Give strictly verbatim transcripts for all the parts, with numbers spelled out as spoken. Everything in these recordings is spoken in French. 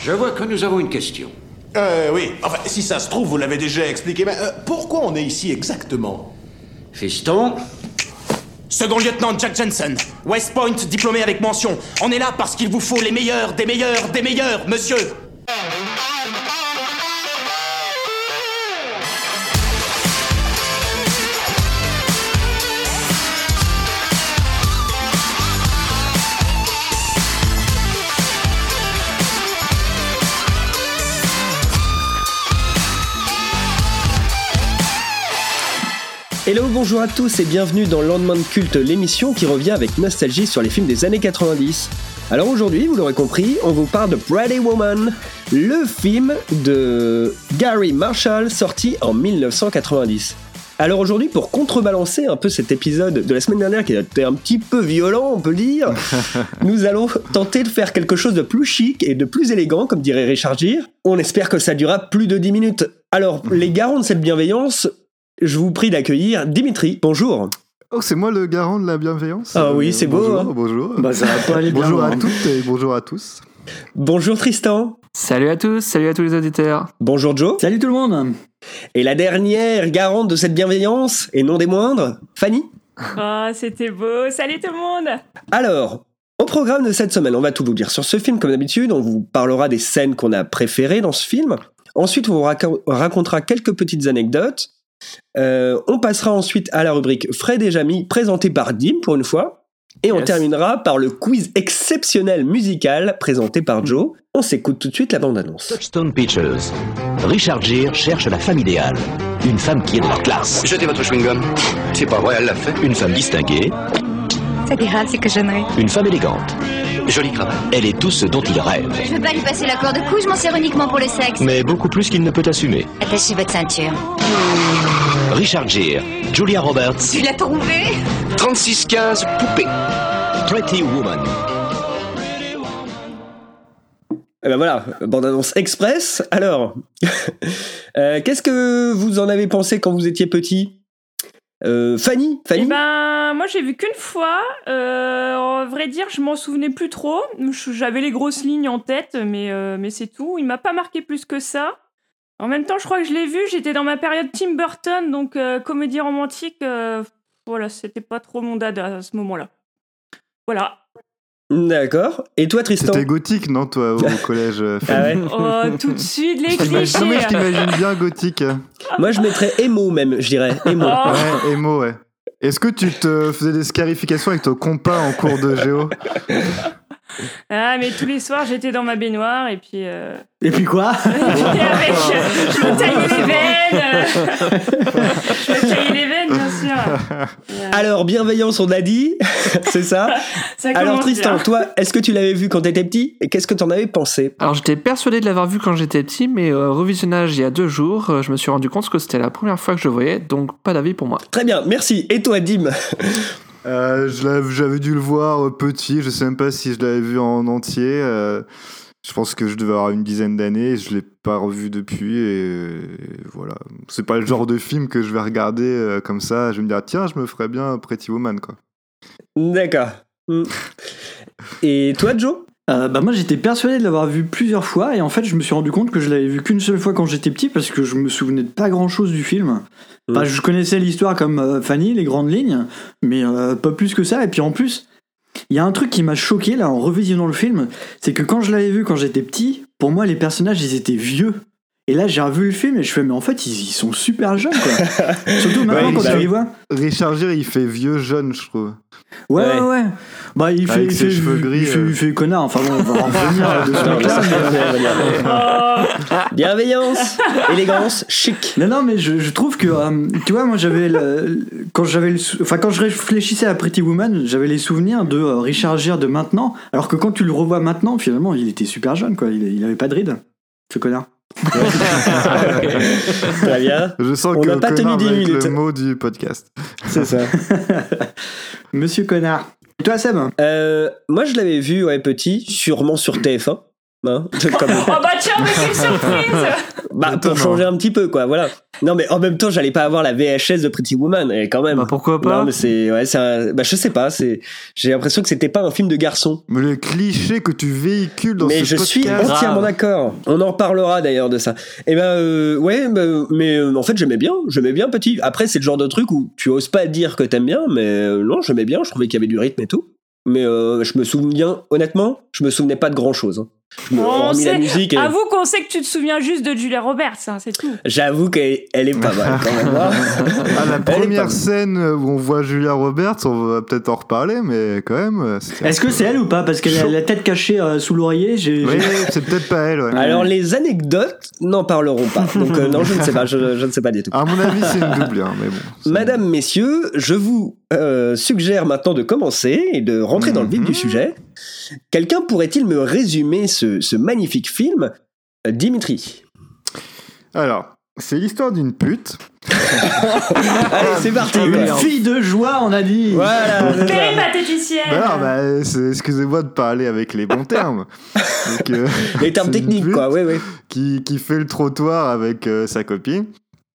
Je vois que nous avons une question. Euh, oui. Enfin, si ça se trouve, vous l'avez déjà expliqué, mais euh, pourquoi on est ici exactement? Fiston? Second lieutenant Jack Jensen, West Point, diplômé avec mention. On est là parce qu'il vous faut les meilleurs, des meilleurs, des meilleurs, monsieur. Hello, bonjour à tous et bienvenue dans Lendemain de Culte, l'émission qui revient avec nostalgie sur les films des années quatre-vingt-dix. Alors aujourd'hui, vous l'aurez compris, on vous parle de Pretty Woman, le film de Garry Marshall sorti en dix-neuf cent quatre-vingt-dix. Alors aujourd'hui, pour contrebalancer un peu cet épisode de la semaine dernière qui a été un petit peu violent, on peut le dire, nous allons tenter de faire quelque chose de plus chic et de plus élégant, comme dirait Richard Gere. On espère que ça durera plus de dix minutes. Alors, les garants de cette bienveillance, je vous prie d'accueillir Dimitri. Bonjour. Oh, c'est moi le garant de la bienveillance. Ah oui, c'est bonjour, beau. Hein. Bonjour. Bah, ça va pas aller bien. Bonjour hein. à toutes et bonjour à tous. Bonjour Tristan. Salut à tous, salut à tous les auditeurs. Bonjour Joe. Salut tout le monde. Et la dernière garante de cette bienveillance, et non des moindres, Fanny. Oh, c'était beau. Salut tout le monde. Alors, au programme de cette semaine, on va tout vous dire sur ce film comme d'habitude. On vous parlera des scènes qu'on a préférées dans ce film. Ensuite, on vous rac- racontera quelques petites anecdotes. Euh, on passera ensuite à la rubrique Fred et Jamy, présentée par Dim pour une fois. Et on yes. terminera par le quiz exceptionnel musical présenté par Joe. On s'écoute tout de suite la bande-annonce. Touchstone Pictures. Richard Gere cherche la femme idéale. Une femme qui est de leur classe. Jetez votre chewing-gum. C'est pas vrai, elle l'a fait. Une femme distinguée. C'est grave, c'est que j'aimerais. Une femme élégante. Joli travail. Elle est tout ce dont il rêve. Je veux pas lui passer la corde au cou, je m'en sers uniquement pour le sexe. Mais beaucoup plus qu'il ne peut assumer. Attachez votre ceinture. Richard Gere, Julia Roberts. Tu l'as trouvé? trente-six quinze, poupée. Pretty Woman. Et ben voilà, bande-annonce express. Alors, euh, qu'est-ce que vous en avez pensé quand vous étiez petit? Euh, Fanny, Fanny Eh ben, moi j'ai vu qu'une fois. Euh, en vrai dire, je m'en souvenais plus trop. J'avais les grosses lignes en tête, mais, euh, mais c'est tout. Il m'a pas marqué plus que ça. En même temps, je crois que je l'ai vu. J'étais dans ma période Tim Burton, donc euh, comédie romantique. Euh, voilà, c'était pas trop mon dada à ce moment-là. Voilà. D'accord. Et toi, Tristan? T'étais gothique, non, toi, au collège? Ah ouais. Oh, tout de suite, les clichés. Non, mais je t'imagine bien gothique. Moi, je mettrais émo, même, je dirais. Émo. Oh. Ouais, émo, ouais. Est-ce que tu te faisais des scarifications avec ton compas en cours de géo? Ah, mais tous les soirs, j'étais dans ma baignoire et puis... Euh... Et puis quoi? Et puis avec... Euh, je me taillais les veines euh... Je me taillais les veines, bien sûr. Yeah. Alors, bienveillance, on a dit. C'est ça, ça Alors, Tristan, bien. toi, est-ce que tu l'avais vu quand t'étais petit? Et qu'est-ce que t'en avais pensé? Alors, j'étais persuadé de l'avoir vu quand j'étais petit, mais euh, revisionnage il y a deux jours, euh, je me suis rendu compte que c'était la première fois que je le voyais, donc pas d'avis pour moi. Très bien, merci. Et toi, Dim? Euh, je l'avais, j'avais dû le voir petit, je sais même pas si je l'avais vu en entier. Euh, je pense que je devais avoir une dizaine d'années, je l'ai pas revu depuis et, et voilà. C'est pas le genre de film que je vais regarder euh, comme ça. Je vais me dire tiens, je me ferais bien Pretty Woman quoi. D'accord. Et toi, Joe? Euh, bah moi j'étais persuadé de l'avoir vu plusieurs fois et en fait je me suis rendu compte que je l'avais vu qu'une seule fois quand j'étais petit parce que je me souvenais de pas grand chose du film. Enfin, je connaissais l'histoire comme euh, Fanny, les grandes lignes, mais euh, pas plus que ça. Et puis en plus, il y a un truc qui m'a choqué là en revisionnant le film, c'est que quand je l'avais vu quand j'étais petit, pour moi les personnages ils étaient vieux. Et là j'ai revu le film et je fais mais en fait ils, ils sont super jeunes quoi. Surtout maintenant ouais, quand tu les vois. Richard Gere il fait vieux jeune je trouve. Ouais ouais. ouais. Bah il fait, il fait, cheveux gris, il, fait, euh... il fait connard. Enfin bon on va en revenir de ce là. Bienveillance, élégance, chic. Non non mais je, je trouve que euh, tu vois moi j'avais le, quand j'avais le, enfin quand je réfléchissais à Pretty Woman j'avais les souvenirs de euh, Richard Gere de maintenant alors que quand tu le revois maintenant finalement il était super jeune quoi il, il avait pas de rides ce connard. Très bien. Je sens on que n'a pas tenu dix minutes. Le mot du podcast. C'est ça. Monsieur connard. Et toi Seb? euh, Moi je l'avais vu ouais, petit, sûrement sur T F un. Hein, comme... Oh bah tiens, mais quelle surprise. Bah pour changer un petit peu quoi, voilà. Non mais en même temps j'allais pas avoir la V H S de Pretty Woman et quand même. Bah pourquoi pas. Non mais c'est ouais c'est un... bah je sais pas, c'est j'ai l'impression que c'était pas un film de garçon. Mais le cliché que tu véhicules dans mais ce podcast. Mais je suis entièrement Grave. d'accord. On en reparlera d'ailleurs de ça. Et ben euh, ouais bah, mais euh, en fait j'aimais bien, j'aimais bien Petit. Après c'est le genre de truc où tu oses pas dire que t'aimes bien, mais euh, non j'aimais bien, je trouvais qu'il y avait du rythme et tout. Mais euh, je me souviens honnêtement, je me souvenais pas de grand chose. Hein. On hormis sait, la musique et... Avoue qu'on sait que tu te souviens juste de Julia Roberts, hein, c'est tout. J'avoue qu'elle elle est pas mal quand même. Ah, la première scène où on voit Julia Roberts, on va peut-être en reparler, mais quand même. Est-ce que c'est elle ou pas? Parce qu'elle a la tête cachée euh, sous l'oreiller. J'ai, oui, j'ai... c'est peut-être pas elle. Ouais. Alors les anecdotes n'en parleront pas. Donc euh, non, je ne sais pas, je, je ne sais pas du tout. À mon avis, c'est une double, hein, mais bon. C'est... Madame, messieurs, je vous euh, suggère maintenant de commencer et de rentrer mmh. dans le vif du sujet. Quelqu'un pourrait-il me résumer ce, ce magnifique film, Dimitri? Alors, c'est l'histoire d'une pute. Allez, c'est parti. Une fille de joie, on a dit. Voilà. Péripatéticienne. Bah, bah c'est, excusez-moi de parler avec les bons termes. Donc, euh, les termes techniques, quoi. Oui, oui. Qui, qui fait le trottoir avec euh, sa copine.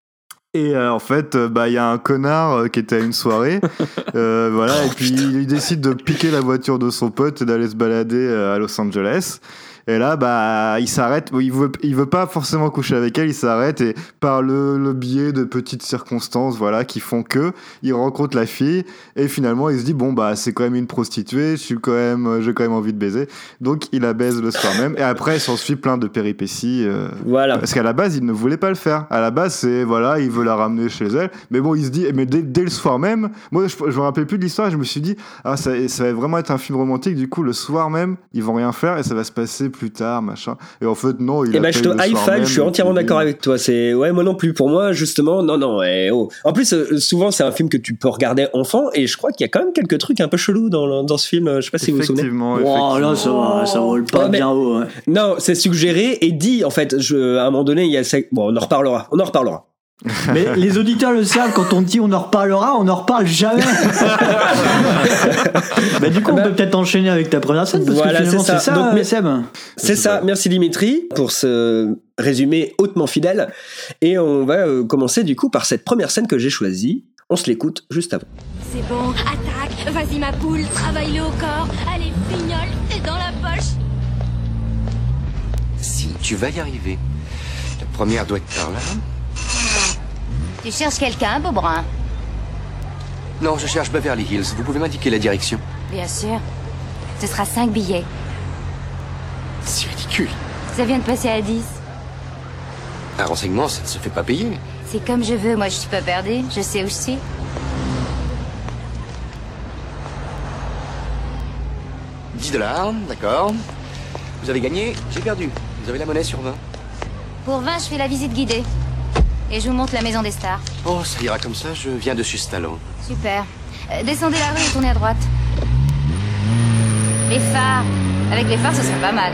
Et euh, en fait, il euh, bah, y a un connard euh, qui était à une soirée, euh, voilà, oh, et puis putain. il décide de piquer la voiture de son pote et d'aller se balader euh, à Los Angeles. Et là, bah, il s'arrête. Il veut, il veut pas forcément coucher avec elle. Il s'arrête et par le, le biais de petites circonstances, voilà, qui font que il rencontre la fille et finalement il se dit bon bah c'est quand même une prostituée. Je suis quand même, j'ai quand même envie de baiser. Donc il la baise le soir même. Et après, il s'ensuit plein de péripéties. Euh, voilà. Parce qu'à la base, il ne voulait pas le faire. À la base, c'est voilà, il veut la ramener chez elle. Mais bon, il se dit, mais dès, dès le soir même, moi, je, je me rappelais plus de l'histoire. Et je me suis dit, ah, ça, ça va vraiment être un film romantique. Du coup, le soir même, ils vont rien faire et ça va se passer plus tard, machin. Et en fait, non, il et a bah, je te high five, je suis entièrement d'accord avec toi. C'est, ouais, moi non plus. Pour moi, justement, non, non, ouais, oh. En plus, euh, souvent, c'est un film que tu peux regarder enfant et je crois qu'il y a quand même quelques trucs un peu chelous dans, dans ce film. Je sais pas si vous vous souvenez. Effectivement, oh, là, ça, va, ça vole pas oh, bien haut. Ouais. Non, c'est suggéré et dit, en fait, je, à un moment donné, il y a, bon, on en reparlera, on en reparlera. Mais les auditeurs le savent, quand on dit on en reparlera, on en reparle jamais. Bah du coup, bah, on peut peut-être enchaîner avec ta première scène parce voilà, que finalement, c'est ça, c'est ça donc, euh, Seb. C'est ça. Merci Dimitri pour ce résumé hautement fidèle. Et on va euh, commencer du coup par cette première scène que j'ai choisie. On se l'écoute juste avant. C'est bon, attaque, vas-y ma poule, travaille-le au corps, allez fignole, c'est dans la poche. Si, tu vas y arriver. La première doit être par là. Tu cherches quelqu'un, beau brun? Non, je cherche Beverly Hills. Vous pouvez m'indiquer la direction? Bien sûr. Ce sera cinq billets. C'est ridicule. Ça vient de passer à dix. Un renseignement, ça ne se fait pas payer. C'est comme je veux, moi je suis pas perdue. Je sais où je suis. dix dollars, d'accord. Vous avez gagné, j'ai perdu. Vous avez la monnaie sur vingt. Pour vingt, je fais la visite guidée. Et je vous montre la maison des stars. Oh, ça ira comme ça, je viens de chez Stallone. Super. Euh, descendez la rue et tournez à droite. Les phares. Avec les phares, ce serait pas mal.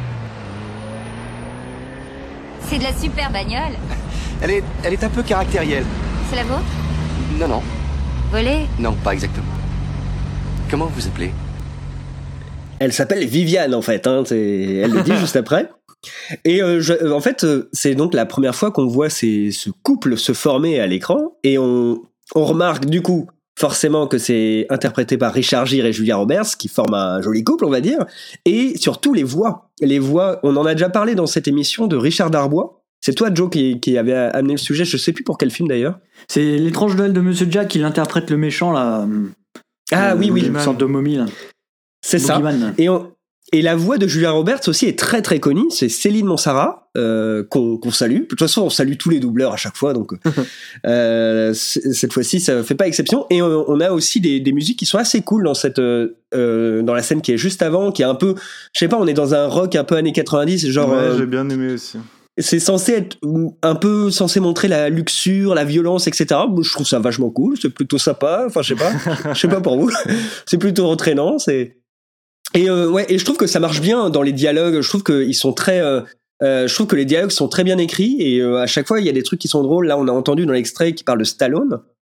C'est de la super bagnole. Elle est, elle est un peu caractérielle. C'est la vôtre? Non, non. Volée? Non, pas exactement. Comment vous appelez? Elle s'appelle Viviane, en fait. Hein, c'est... Elle le dit juste après. Et euh, je, en fait, euh, c'est donc la première fois qu'on voit ces, ce couple se former à l'écran. Et on, on remarque, du coup, forcément que c'est interprété par Richard Gere et Julia Roberts, qui forment un joli couple, on va dire. Et surtout les voix. Les voix, on en a déjà parlé dans cette émission de Richard Darbois. C'est toi, Joe, qui, qui avait amené le sujet. Je sais plus pour quel film, d'ailleurs. C'est L'étrange Noël de Monsieur Jack, il interprète le méchant, là. Ah euh, oui, oui. Une sorte de momie, là. C'est ça. Et, on, et la voix de Julia Roberts aussi est très très connue. C'est Céline Monsara, euh, qu'on, qu'on salue. De toute façon, on salue tous les doubleurs à chaque fois. Donc, euh, cette fois-ci, ça fait pas exception. Et on, on a aussi des, des musiques qui sont assez cool dans cette, euh, dans la scène qui est juste avant, qui est un peu, je sais pas, on est dans un rock un peu années quatre-vingt-dix, genre. Ouais, euh, j'ai bien aimé aussi. C'est censé être un peu censé montrer la luxure, la violence, et cetera. Je trouve ça vachement cool. C'est plutôt sympa. Enfin, je sais pas. Je sais pas pour vous. C'est plutôt entraînant. C'est Et euh, ouais, et je trouve que ça marche bien dans les dialogues. Je trouve qu'ils sont très, euh, euh, je trouve que les dialogues sont très bien écrits et euh, à chaque fois il y a des trucs qui sont drôles. Là, on a entendu dans l'extrait qui parle de Stallone.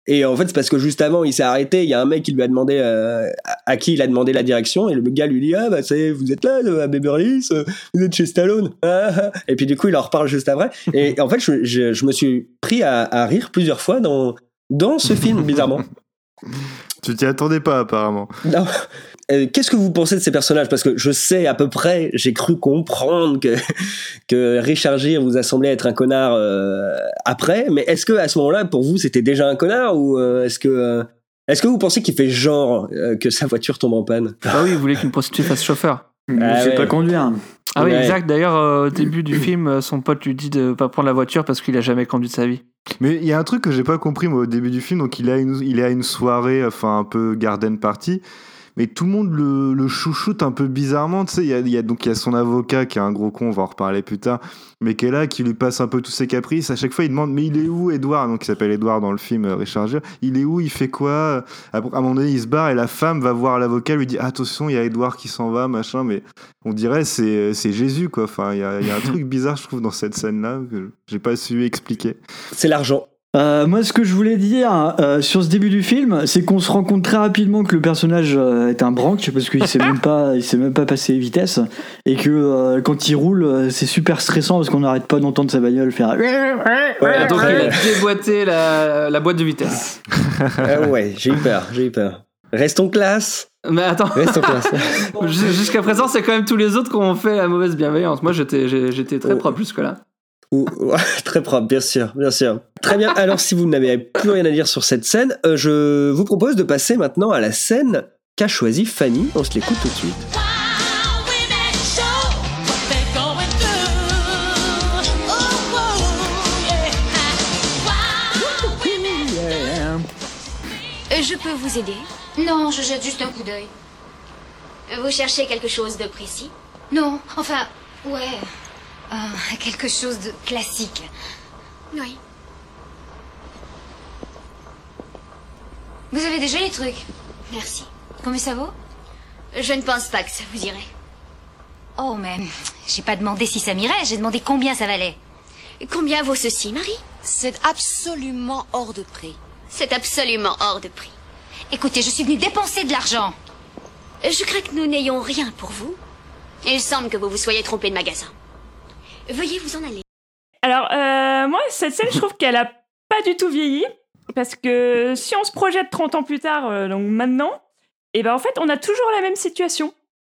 Et en fait, c'est parce que juste avant, il s'est arrêté. Il y a un mec qui lui a demandé euh, à qui il a demandé la direction, et le gars lui dit ah bah c'est vous êtes là à Beverly Hills, vous êtes chez Stallone. Et puis du coup, il en reparle juste après. Et en fait, je, je, je me suis pris à, à rire plusieurs fois dans dans ce film, bizarrement. Tu t'y attendais pas apparemment. Non. Euh, qu'est-ce que vous pensez de ces personnages ? Parce que je sais à peu près, j'ai cru comprendre que, que Richard Gere vous a semblé être un connard euh, après, mais est-ce que à ce moment-là, pour vous, c'était déjà un connard ou euh, est-ce que euh, est-ce que vous pensez qu'il fait genre euh, que sa voiture tombe en panne ? Ah oui, il voulait qu'une prostituée fasse chauffeur. Il ne Ah sait ouais. pas conduire. Ah oui, Ouais. exact. D'ailleurs, euh, au début du film, son pote lui dit de pas prendre la voiture parce qu'il a jamais conduit de sa vie. Mais il y a un truc que j'ai pas compris moi au début du film. Donc il a une, il est à une soirée, enfin un peu garden party. Mais tout le monde le, le chouchoute un peu bizarrement, tu sais, il y a, il y a, donc il y a son avocat qui est un gros con, on va en reparler plus tard, mais qui est là, qui lui passe un peu tous ses caprices. À chaque fois, il demande, mais il est où Edouard ? Donc il s'appelle Edouard dans le film, euh, Richard Gere. Il est où ? Il fait quoi ? À, à un moment donné, il se barre et la femme va voir l'avocat, lui dit, ah, attention, il y a Edouard qui s'en va, machin, mais on dirait c'est, c'est Jésus, quoi. Enfin, il y a, il y a un truc bizarre, je trouve, dans cette scène-là, que j'ai pas su expliquer. C'est l'argent. Euh, moi, ce que je voulais dire euh, sur ce début du film, c'est qu'on se rend compte très rapidement que le personnage euh, est un branque parce qu'il sait même pas, il sait même pas passer les vitesses et que euh, quand il roule, euh, c'est super stressant parce qu'on n'arrête pas d'entendre sa bagnole faire. Ouais, donc il a déboîté la, la boîte de vitesse. Ah ouais, j'ai eu peur, j'ai eu peur. Restons classe. Mais attends, Restons classe. jusqu'à présent, c'est quand même tous les autres qui ont fait la mauvaise bienveillance. Moi, j'étais, j'étais très Oh. propre jusque-là. Ou- ouais, très propre, bien sûr, bien sûr. Très bien. Alors, si vous n'avez plus rien à dire sur cette scène, euh, je vous propose de passer maintenant à la scène qu'a choisie Fanny. On se l'écoute tout de suite. Je peux vous aider? Non, je jette juste un coup d'œil. Vous cherchez quelque chose de précis? Non, enfin, ouais. Euh, quelque chose de classique. Oui. Vous avez déjà les trucs? Merci. Combien ça vaut? Je ne pense pas que ça vous irait. Oh, mais j'ai pas demandé si ça m'irait, j'ai demandé combien ça valait. Combien vaut ceci, Marie? C'est absolument hors de prix. C'est absolument hors de prix. Écoutez, je suis venue dépenser de l'argent. Je crains que nous n'ayons rien pour vous. Il semble que vous vous soyez trompé de magasin. Veuillez vous en aller. Alors, euh, moi, cette scène, je trouve qu'elle a pas du tout vieilli. Parce que si on se projette trente ans plus tard, euh, donc maintenant, et ben en fait, on a toujours la même situation.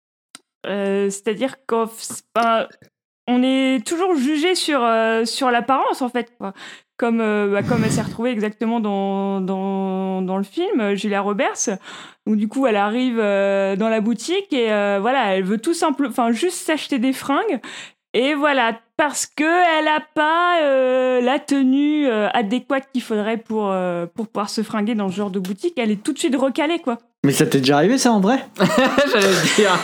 Euh, c'est-à-dire qu'on ben, on est toujours jugé sur, euh, sur l'apparence, en fait, quoi. Comme, euh, bah, comme elle s'est retrouvée exactement dans, dans, dans le film, Julia Roberts. Donc du coup, elle arrive euh, dans la boutique et euh, voilà, elle veut tout simplement, enfin juste s'acheter des fringues. Et voilà, parce qu'elle n'a pas euh, la tenue euh, adéquate qu'il faudrait pour, euh, pour pouvoir se fringuer dans ce genre de boutique, elle est tout de suite recalée, quoi. Mais ça t'est déjà arrivé ça en vrai? J'allais le dire.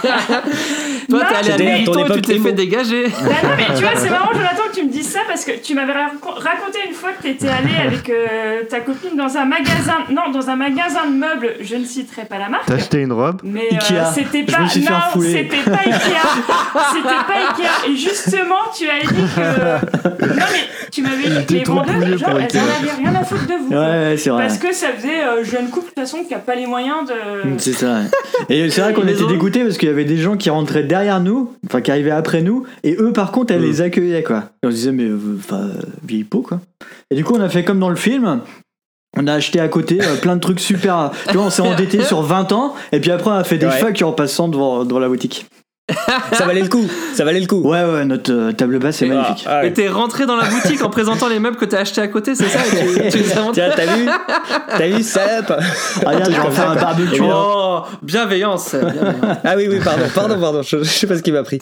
Toi, Non, t'es allé à c'était à ton Mériton et tu époque t'es émo. fait dégager. Bah non, mais tu vois, c'est marrant, Jonathan, que tu me dises ça parce que tu m'avais rac- raconté une fois que t'étais allé avec euh, ta copine dans un magasin, non, dans un magasin de meubles, je ne citerai pas la marque. T'as acheté une robe? Mais euh, Ikea. c'était Je pas, me suis fait non, refouler. c'était pas Ikea. C'était pas Ikea. Et justement, tu avais dit que, non mais tu m'avais dit que les trop vendeuses, pouilleux genre, pour elles Ikea. en avaient rien à foutre de vous. Ouais, ouais, c'est vrai. Parce que ça faisait euh, jeune couple de toute façon qui a pas les moyens de. C'est ça. Ouais. Et c'est vrai qu'on Les était autres. dégoûtés parce qu'il y avait des gens qui rentraient derrière nous, enfin qui arrivaient après nous, et eux par contre elles les accueillaient quoi. Et on se disait mais euh, enfin euh, vieille peau quoi. Et du coup on a fait comme dans le film. On a acheté à côté euh, plein de trucs super. Tu vois, on s'est endetté sur vingt ans, et puis après on a fait des Ouais. fucks en passant devant, devant la boutique. Ça valait le coup, ça valait le coup. Ouais, ouais, notre euh, table basse est magnifique. Ah, ah, ouais. Et t'es rentré dans la boutique en présentant les meubles que t'as achetés à côté, c'est ça? Et tu, tu les as montrés. Tiens, t'as vu T'as vu, Sep Ah, regarde, je vais en faire un barbecue. là. Oh, bienveillance, bienveillance. Ah oui, oui, pardon, pardon, pardon, je, je sais pas ce qui m'a pris.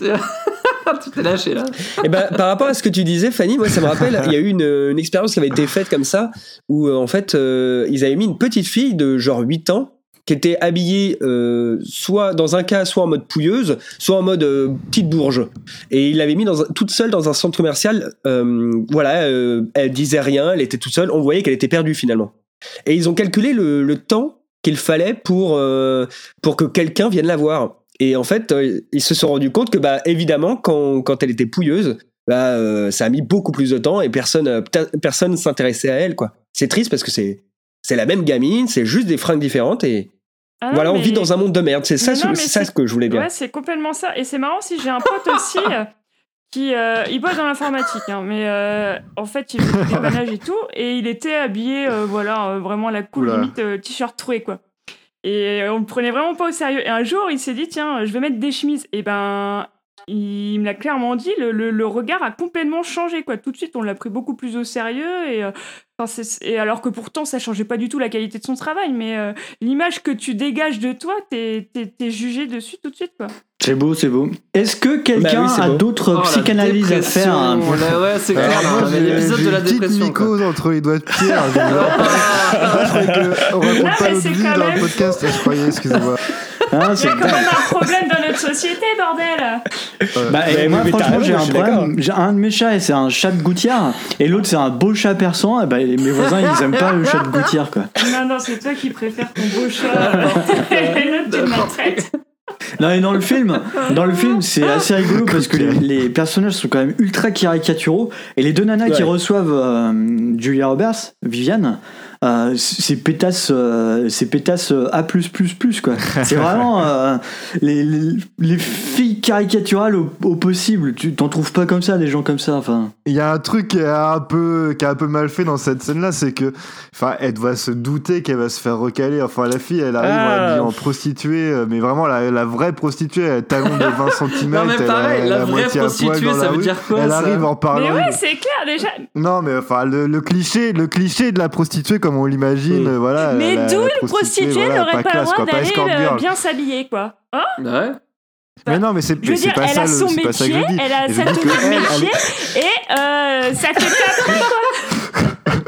Tu t'es lâché là. Et ben, par rapport à ce que tu disais, Fanny, moi ça me rappelle, il y a eu une, une expérience qui avait été faite comme ça, où euh, en fait, euh, ils avaient mis une petite fille de genre huit ans, qui était habillée euh, soit dans un cas soit en mode pouilleuse, soit en mode euh, petite bourge. Et il l'avait mis dans un, toute seule dans un centre commercial. Euh, voilà, euh, elle disait rien, elle était toute seule. On voyait qu'elle était perdue finalement. Et ils ont calculé le, le temps qu'il fallait pour euh, pour que quelqu'un vienne la voir. Et en fait, euh, ils se sont rendus compte que bah évidemment quand quand elle était pouilleuse, bah euh, ça a mis beaucoup plus de temps et personne euh, personne s'intéressait à elle quoi. C'est triste parce que c'est c'est la même gamine, c'est juste des fringues différentes et Ah non, voilà, on mais- vit dans un monde de merde. C'est ça, Mais non, mais c'est ça c'est- ce que je voulais dire. Ouais, c'est complètement ça. Et c'est marrant si j'ai un pote aussi euh, qui euh, il bosse dans l'informatique, hein, mais euh, en fait il fait du dépannage et tout, et il était habillé, euh, voilà, euh, vraiment à la cool, Oula. limite euh, t-shirt troué quoi. Et euh, on le prenait vraiment pas au sérieux. Et un jour, il s'est dit tiens, je vais mettre des chemises. Et ben, il me l'a clairement dit, le, le, le regard a complètement changé quoi. Tout de suite, on l'a pris beaucoup plus au sérieux et euh, Enfin, c'est- et alors que pourtant ça changeait pas du tout la qualité de son travail, mais euh, l'image que tu dégages de toi, t'es, t'es, t'es jugé dessus tout de suite quoi. C'est beau, c'est beau. Est-ce que quelqu'un Bah oui, c'est a beau. d'autres Oh, la psychanalyses à dépression, faire hein là, ouais, c'est clair. Alors, là, moi, on avait j'ai- l'épisode j'ai de la une petite dépression. quoi. mycose entre les doigts de Pierre. Je je croyais qu'on raconte Non, pas mais notre c'est vie quand dans même le podcast, je croyais, excusez-moi. Hein, Il c'est y a quand même un problème dans notre société, bordel. Bah, et Mais moi, oui, mais t'as franchement, raison, j'ai je un suis problème. J'ai un de mes chats, et c'est un chat de gouttière, et l'autre, c'est un beau chat persan. Et bah, mes voisins, ils aiment pas le chat de gouttière, quoi. Non, non, c'est toi qui préfères ton beau chat. Et l'autre, tu le maltraites. Non, et dans le film, dans le film, c'est assez rigolo parce que les, les personnages sont quand même ultra caricaturaux, et les deux nanas Ouais. qui reçoivent euh, Julia Roberts, Viviane, euh, c'est pétasse, euh, c'est pétasse euh, A plus plus plus quoi. C'est vraiment euh, les, les, les filles caricaturales au, au possible. Tu t'en trouves pas comme ça, des gens comme ça. Enfin, Il y a un truc qui est un peu, qui est un peu mal fait dans cette scène-là, c'est que, enfin, elle doit se douter qu'elle va se faire recaler. Enfin, la fille, elle arrive Ah. habillée en prostituée, euh, mais vraiment la, la vraie prostituée, elle a un talon de vingt centimètres. Non, mais elle a- pareil, elle la a vraie moitié à poil prostituée, dans la ça veut rue. dire quoi, Elle ça arrive en parlant. Mais ouais, c'est clair déjà. Non, mais enfin, le, le cliché, le cliché de la prostituée, comme on l'imagine, Mm. euh, voilà. Mais la- d'où la une prostituée voilà, n'aurait pas le classe, droit quoi, pas d'aller escort euh, girl. bien s'habiller, quoi. Hein Ouais. Mais non, mais c'est Je veux c'est dire, pas elle ça, a le- son c'est pas ça que métier, je dis. elle a Je sa dis tenue que de elle, elle métier, et euh, ça fait pas quoi.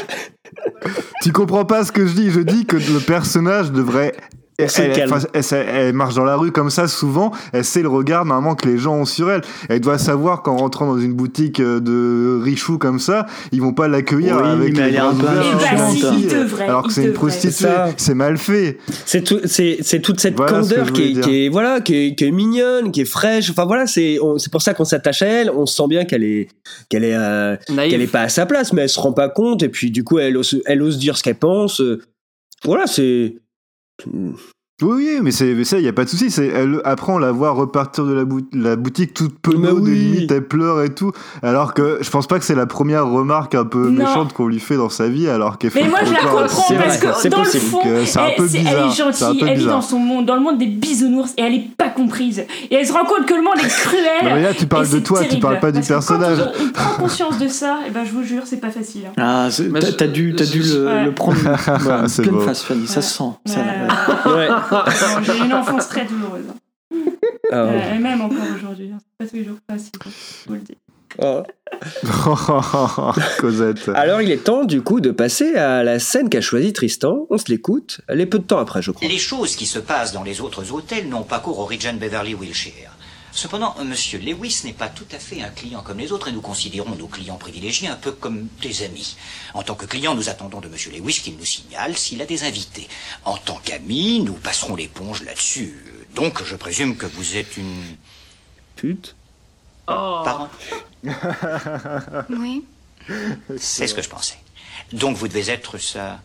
Tu comprends pas ce que je dis. Je dis que le personnage devrait. Elle, se elle- calme. enfin, elle- elle- elle marche dans la rue comme ça souvent, elle sait le regard normalement que les gens ont sur elle. Elle doit savoir qu'en rentrant dans une boutique euh, de richoux comme ça, ils vont pas l'accueillir Oui, avec mais les elle est bras un peu ouverts. Eh ben, genre, si, si, il devrait, alors que il c'est une devrait. prostituée, C'est ça. c'est mal fait. C'est tout, c'est, c'est toute cette Voilà ce que candeur je qui est, voulais dire. qui est, voilà, qui est, qui est mignonne, qui est fraîche. Enfin voilà, c'est, on- c'est pour ça qu'on s'attache à elle. On sent bien qu'elle est, qu'elle est, euh, Naïf. qu'elle est pas à sa place, mais elle se rend pas compte. Et puis du coup, elle ose, elle ose dire ce qu'elle pense. Euh, Voilà, c'est. Oui, oui, mais, c'est, mais ça, il y a pas de souci. C'est, elle, après, on la voit repartir de la, bou- la boutique toute Mais penaud, de oui. limite, elle pleure et tout. Alors que je pense pas que c'est la première remarque un peu Non. méchante qu'on lui fait dans sa vie, alors qu'elle fait Mais moi, je la encore- comprends C'est parce vrai, que c'est dans possible. le fond, Donc, euh, c'est un elle, peu c'est- elle bizarre, est c'est un gentille, peu elle vit bizarre. dans son monde, dans le monde des bisounours, et elle est pas comprise. Et elle se rend compte que le monde est cruel. Non, mais là, tu parles et de c'est toi, tu terrible. parles pas du Parce que personnage. Quand on, on prend conscience de ça, et ben je vous jure, c'est pas facile. hein. ah, c'est- Mais t'as, je- t'as dû, t'as dû le, Ouais. le prendre voilà, C'est pleine beau. face, Fanny. Ça Ouais. se sent. Ça, Ouais. ouais. Ouais. Bon, j'ai une enfance très douloureuse. hein. Ah, Euh, et même encore aujourd'hui. hein. C'est pas tous les jours facile. hein. Je vous le dis. oh. Cosette. Alors il est temps du coup de passer à la scène qu'a choisi Tristan. On se l'écoute. Elle est peu de temps après, je crois. Les choses qui se passent dans les autres hôtels n'ont pas cours au Regent Beverly Wilshire. Cependant, Monsieur Lewis n'est pas tout à fait un client comme les autres et nous considérons nos clients privilégiés un peu comme des amis. En tant que client, nous attendons de Monsieur Lewis qu'il nous signale s'il a des invités. En tant qu'amis, nous passerons l'éponge là-dessus. Donc, je présume que vous êtes une... Pute. Pardon ? Oui. C'est ce que je pensais. Donc, vous devez être ça...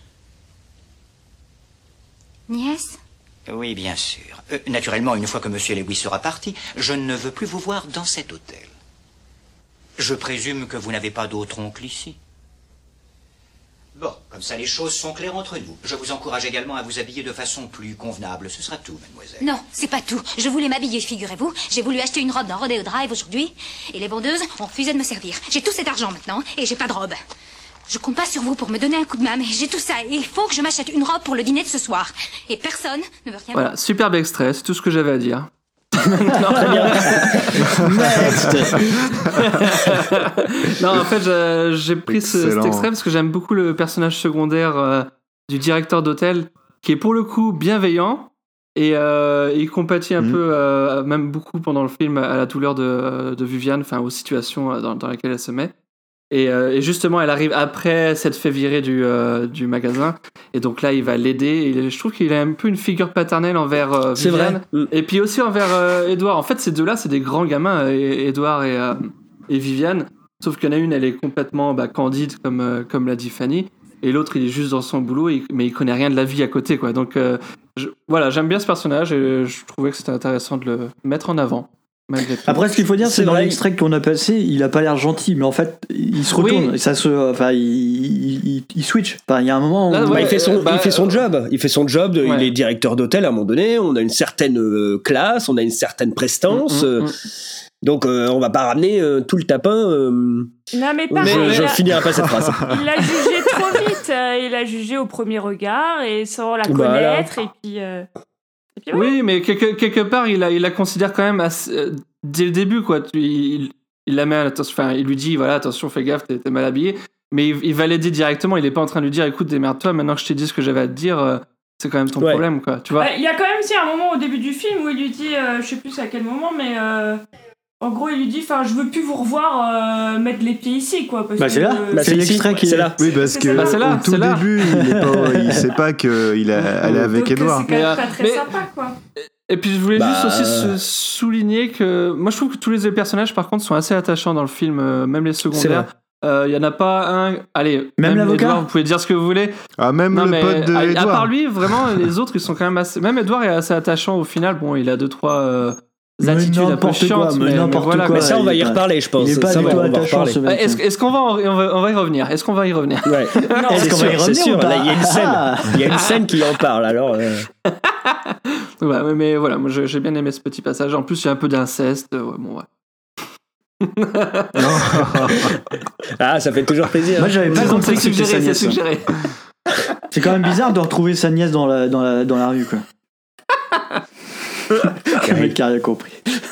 Nièce? Oui, bien sûr. Euh, naturellement, une fois que Monsieur Lewis sera parti, je ne veux plus vous voir dans cet hôtel. Je présume que vous n'avez pas d'autre oncle ici. Bon, comme ça les choses sont claires entre nous. Je vous encourage également à vous habiller de façon plus convenable. Ce sera tout, mademoiselle. Non, c'est pas tout. Je voulais m'habiller, figurez-vous. J'ai voulu acheter une robe dans Rodeo Drive aujourd'hui, et les vendeuses ont refusé de me servir. J'ai tout cet argent maintenant, et j'ai pas de robe. Je compte pas sur vous pour me donner un coup de main, mais j'ai tout ça, et il faut que je m'achète une robe pour le dîner de ce soir. Et personne ne veut rien. Voilà, superbe extrait, c'est tout ce que j'avais à dire. Très bien. Non, en fait, j'ai- j'ai pris ce- cet Excellent. extrait parce que j'aime beaucoup le personnage secondaire euh, du directeur d'hôtel, qui est pour le coup bienveillant et euh, il compatit un Mhm. peu, euh, même beaucoup pendant le film, à la douleur de, de Viviane, enfin aux situations euh, dans, dans lesquelles elle se met. Et, euh, et justement, elle arrive après s'être fait virer du, euh, du magasin, et donc là, il va l'aider. Et je trouve qu'il a un peu une figure paternelle envers euh, C'est Viviane. vrai. Mm. Et puis aussi envers euh, Edouard. En fait, ces deux-là, c'est des grands gamins, euh, Edouard et, euh, et Viviane. Sauf qu'il y en a une, elle est complètement bah, candide, comme, euh, comme l'a dit Fanny. et l'autre il est juste dans son boulot, et, mais il connaît rien de la vie à côté, quoi. Donc euh, je, voilà, j'aime bien ce personnage et je trouvais que c'était intéressant de le mettre en avant. Après, ce qu'il faut dire, c'est, C'est dans vrai. l'extrait qu'on a passé, il a pas l'air gentil, mais en fait, il se retourne, Oui. et ça se, enfin, il, il, il switch. Enfin, il y a un moment où Là, Bah, ouais, il fait son, bah, il fait son job. Il fait son job. De, ouais. Il est directeur d'hôtel à un moment donné. On a une certaine euh, classe, on a une certaine prestance. Mm, mm, euh, mm. Donc, euh, on va pas ramener euh, tout le tapin. euh, Non, mais je, pareil, je il a- finirai pas cette phrase. il l'a jugé trop vite. euh, Il l'a jugé au premier regard et sans la Voilà. connaître. Et puis, euh, et puis voilà. Oui, mais quelque, quelque part, il la, il la considère quand même assez, euh, dès le début, quoi. Tu- Il, il la met à l'attention, enfin, il lui dit, voilà, attention, fais gaffe, t'es, t'es mal habillé. Mais il, il va l'aider directement. Il est pas en train de lui dire, écoute, démerde-toi, maintenant que je t'ai dit ce que j'avais à te dire, euh, c'est quand même ton Ouais. problème, quoi. Tu vois. Bah, Il y a quand même aussi un moment au début du film où il lui dit, euh, je sais plus à quel moment, mais euh, en gros, il lui dit, enfin, je veux plus vous revoir euh, mettre les pieds ici, quoi. Parce Bah, que, c'est là. euh, Bah, c'est c'est l'extrait ici, qui c'est est là. Oui, parce C'est que ça. Bah, c'est là, au tout c'est là. début, il, est pas, il sait pas qu'il a, elle est avec donc, euh, Edouard. C'est quand même Mais, pas très mais- sympa, quoi. Et puis je voulais Bah, juste aussi euh, se- souligner que moi je trouve que tous les personnages par contre sont assez attachants dans le film, euh, même les C'est secondaires. Il euh, y en a pas un. Allez, Même l'avocat Edouard, vous pouvez dire ce que vous voulez. Ah, même Non, le mais pote de à, à Edouard. part lui, vraiment les autres ils sont quand même assez. Même Edouard est assez attachant au final. Bon, il a deux trois euh, Mais attitudes un peu n'importe quoi, chiantes, mais mais, mais n'importe voilà. quoi. Mais ça, on il va est y pas- reparler, je pense. Il est pas Ça, du on tout va en attachant, reparler. ce mec. Est-ce, est-ce qu'on va, en- on va on va y revenir Est-ce qu'on va y revenir Ouais. Non, C'est Est-ce qu'on va y sûr, c'est revenir sûr. ou pas Là, il y a une scène. Ah. Il y a une scène qui en parle. Alors, euh, Ouais, mais, mais voilà, moi j'ai j'ai bien aimé ce petit passage. En plus, il y a un peu d'inceste. Ouais, bon, ouais. ah, ça fait toujours plaisir. Moi, j'avais pas Disons, compris c'est que c'était sa suggéré, c'est nièce. suggéré. C'est quand même bizarre de retrouver sa nièce dans la, dans la, dans la rue, quoi. Le mec qui a rien compris.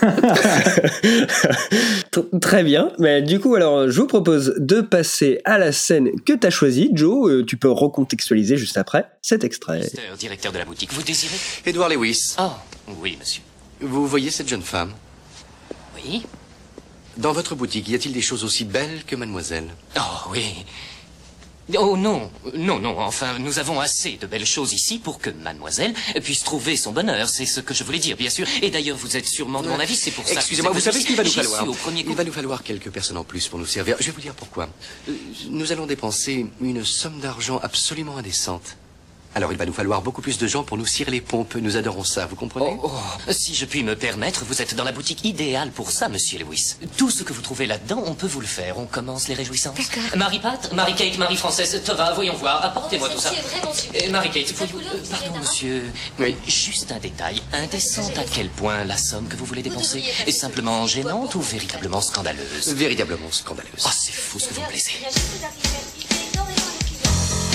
T- Très bien. Mais du coup, alors, je vous propose de passer à la scène que tu as choisie. Joe, euh, tu peux recontextualiser juste après cet extrait. Mister directeur de la boutique, vous désirez Edouard Lewis. Oh, oui, monsieur. Vous voyez cette jeune femme Oui. Dans votre boutique, y a-t-il des choses aussi belles que mademoiselle Oh, oui. Oh non, non, non, enfin, nous avons assez de belles choses ici pour que mademoiselle puisse trouver son bonheur, c'est ce que je voulais dire, bien sûr. Et d'ailleurs, vous êtes sûrement de mon avis, c'est pour ça que Excusez-moi, êtes vous savez ce qu'il va nous J'y falloir suis au premier coup. Il va nous falloir quelques personnes en plus pour nous servir. Je vais vous dire pourquoi. Euh, Nous allons dépenser une somme d'argent absolument indécente. Alors il va nous falloir beaucoup plus de gens pour nous cirer les pompes. Nous adorons ça, vous comprenez Oh, oh, si je puis me permettre, vous êtes dans la boutique idéale pour ça, monsieur Lewis. Tout ce que vous trouvez là-dedans, on peut vous le faire. On commence les réjouissances. D'accord. Marie-Pat, Marie-Kate, Marie-Française, Tova, voyons voir, apportez-moi tout ça. C'est vraiment super. Euh, Marie-Kate, faut- Cette couleur, euh, vous pardon, êtes monsieur. Oui. Juste un détail. Indécente à quel point la somme que vous voulez dépenser devriez est simplement gênante ou véritablement scandaleuse? Véritablement scandaleuse. Oh, c'est fou ce que vous me plaisez. Il vient juste d'arriver. Il fait énormément de clients.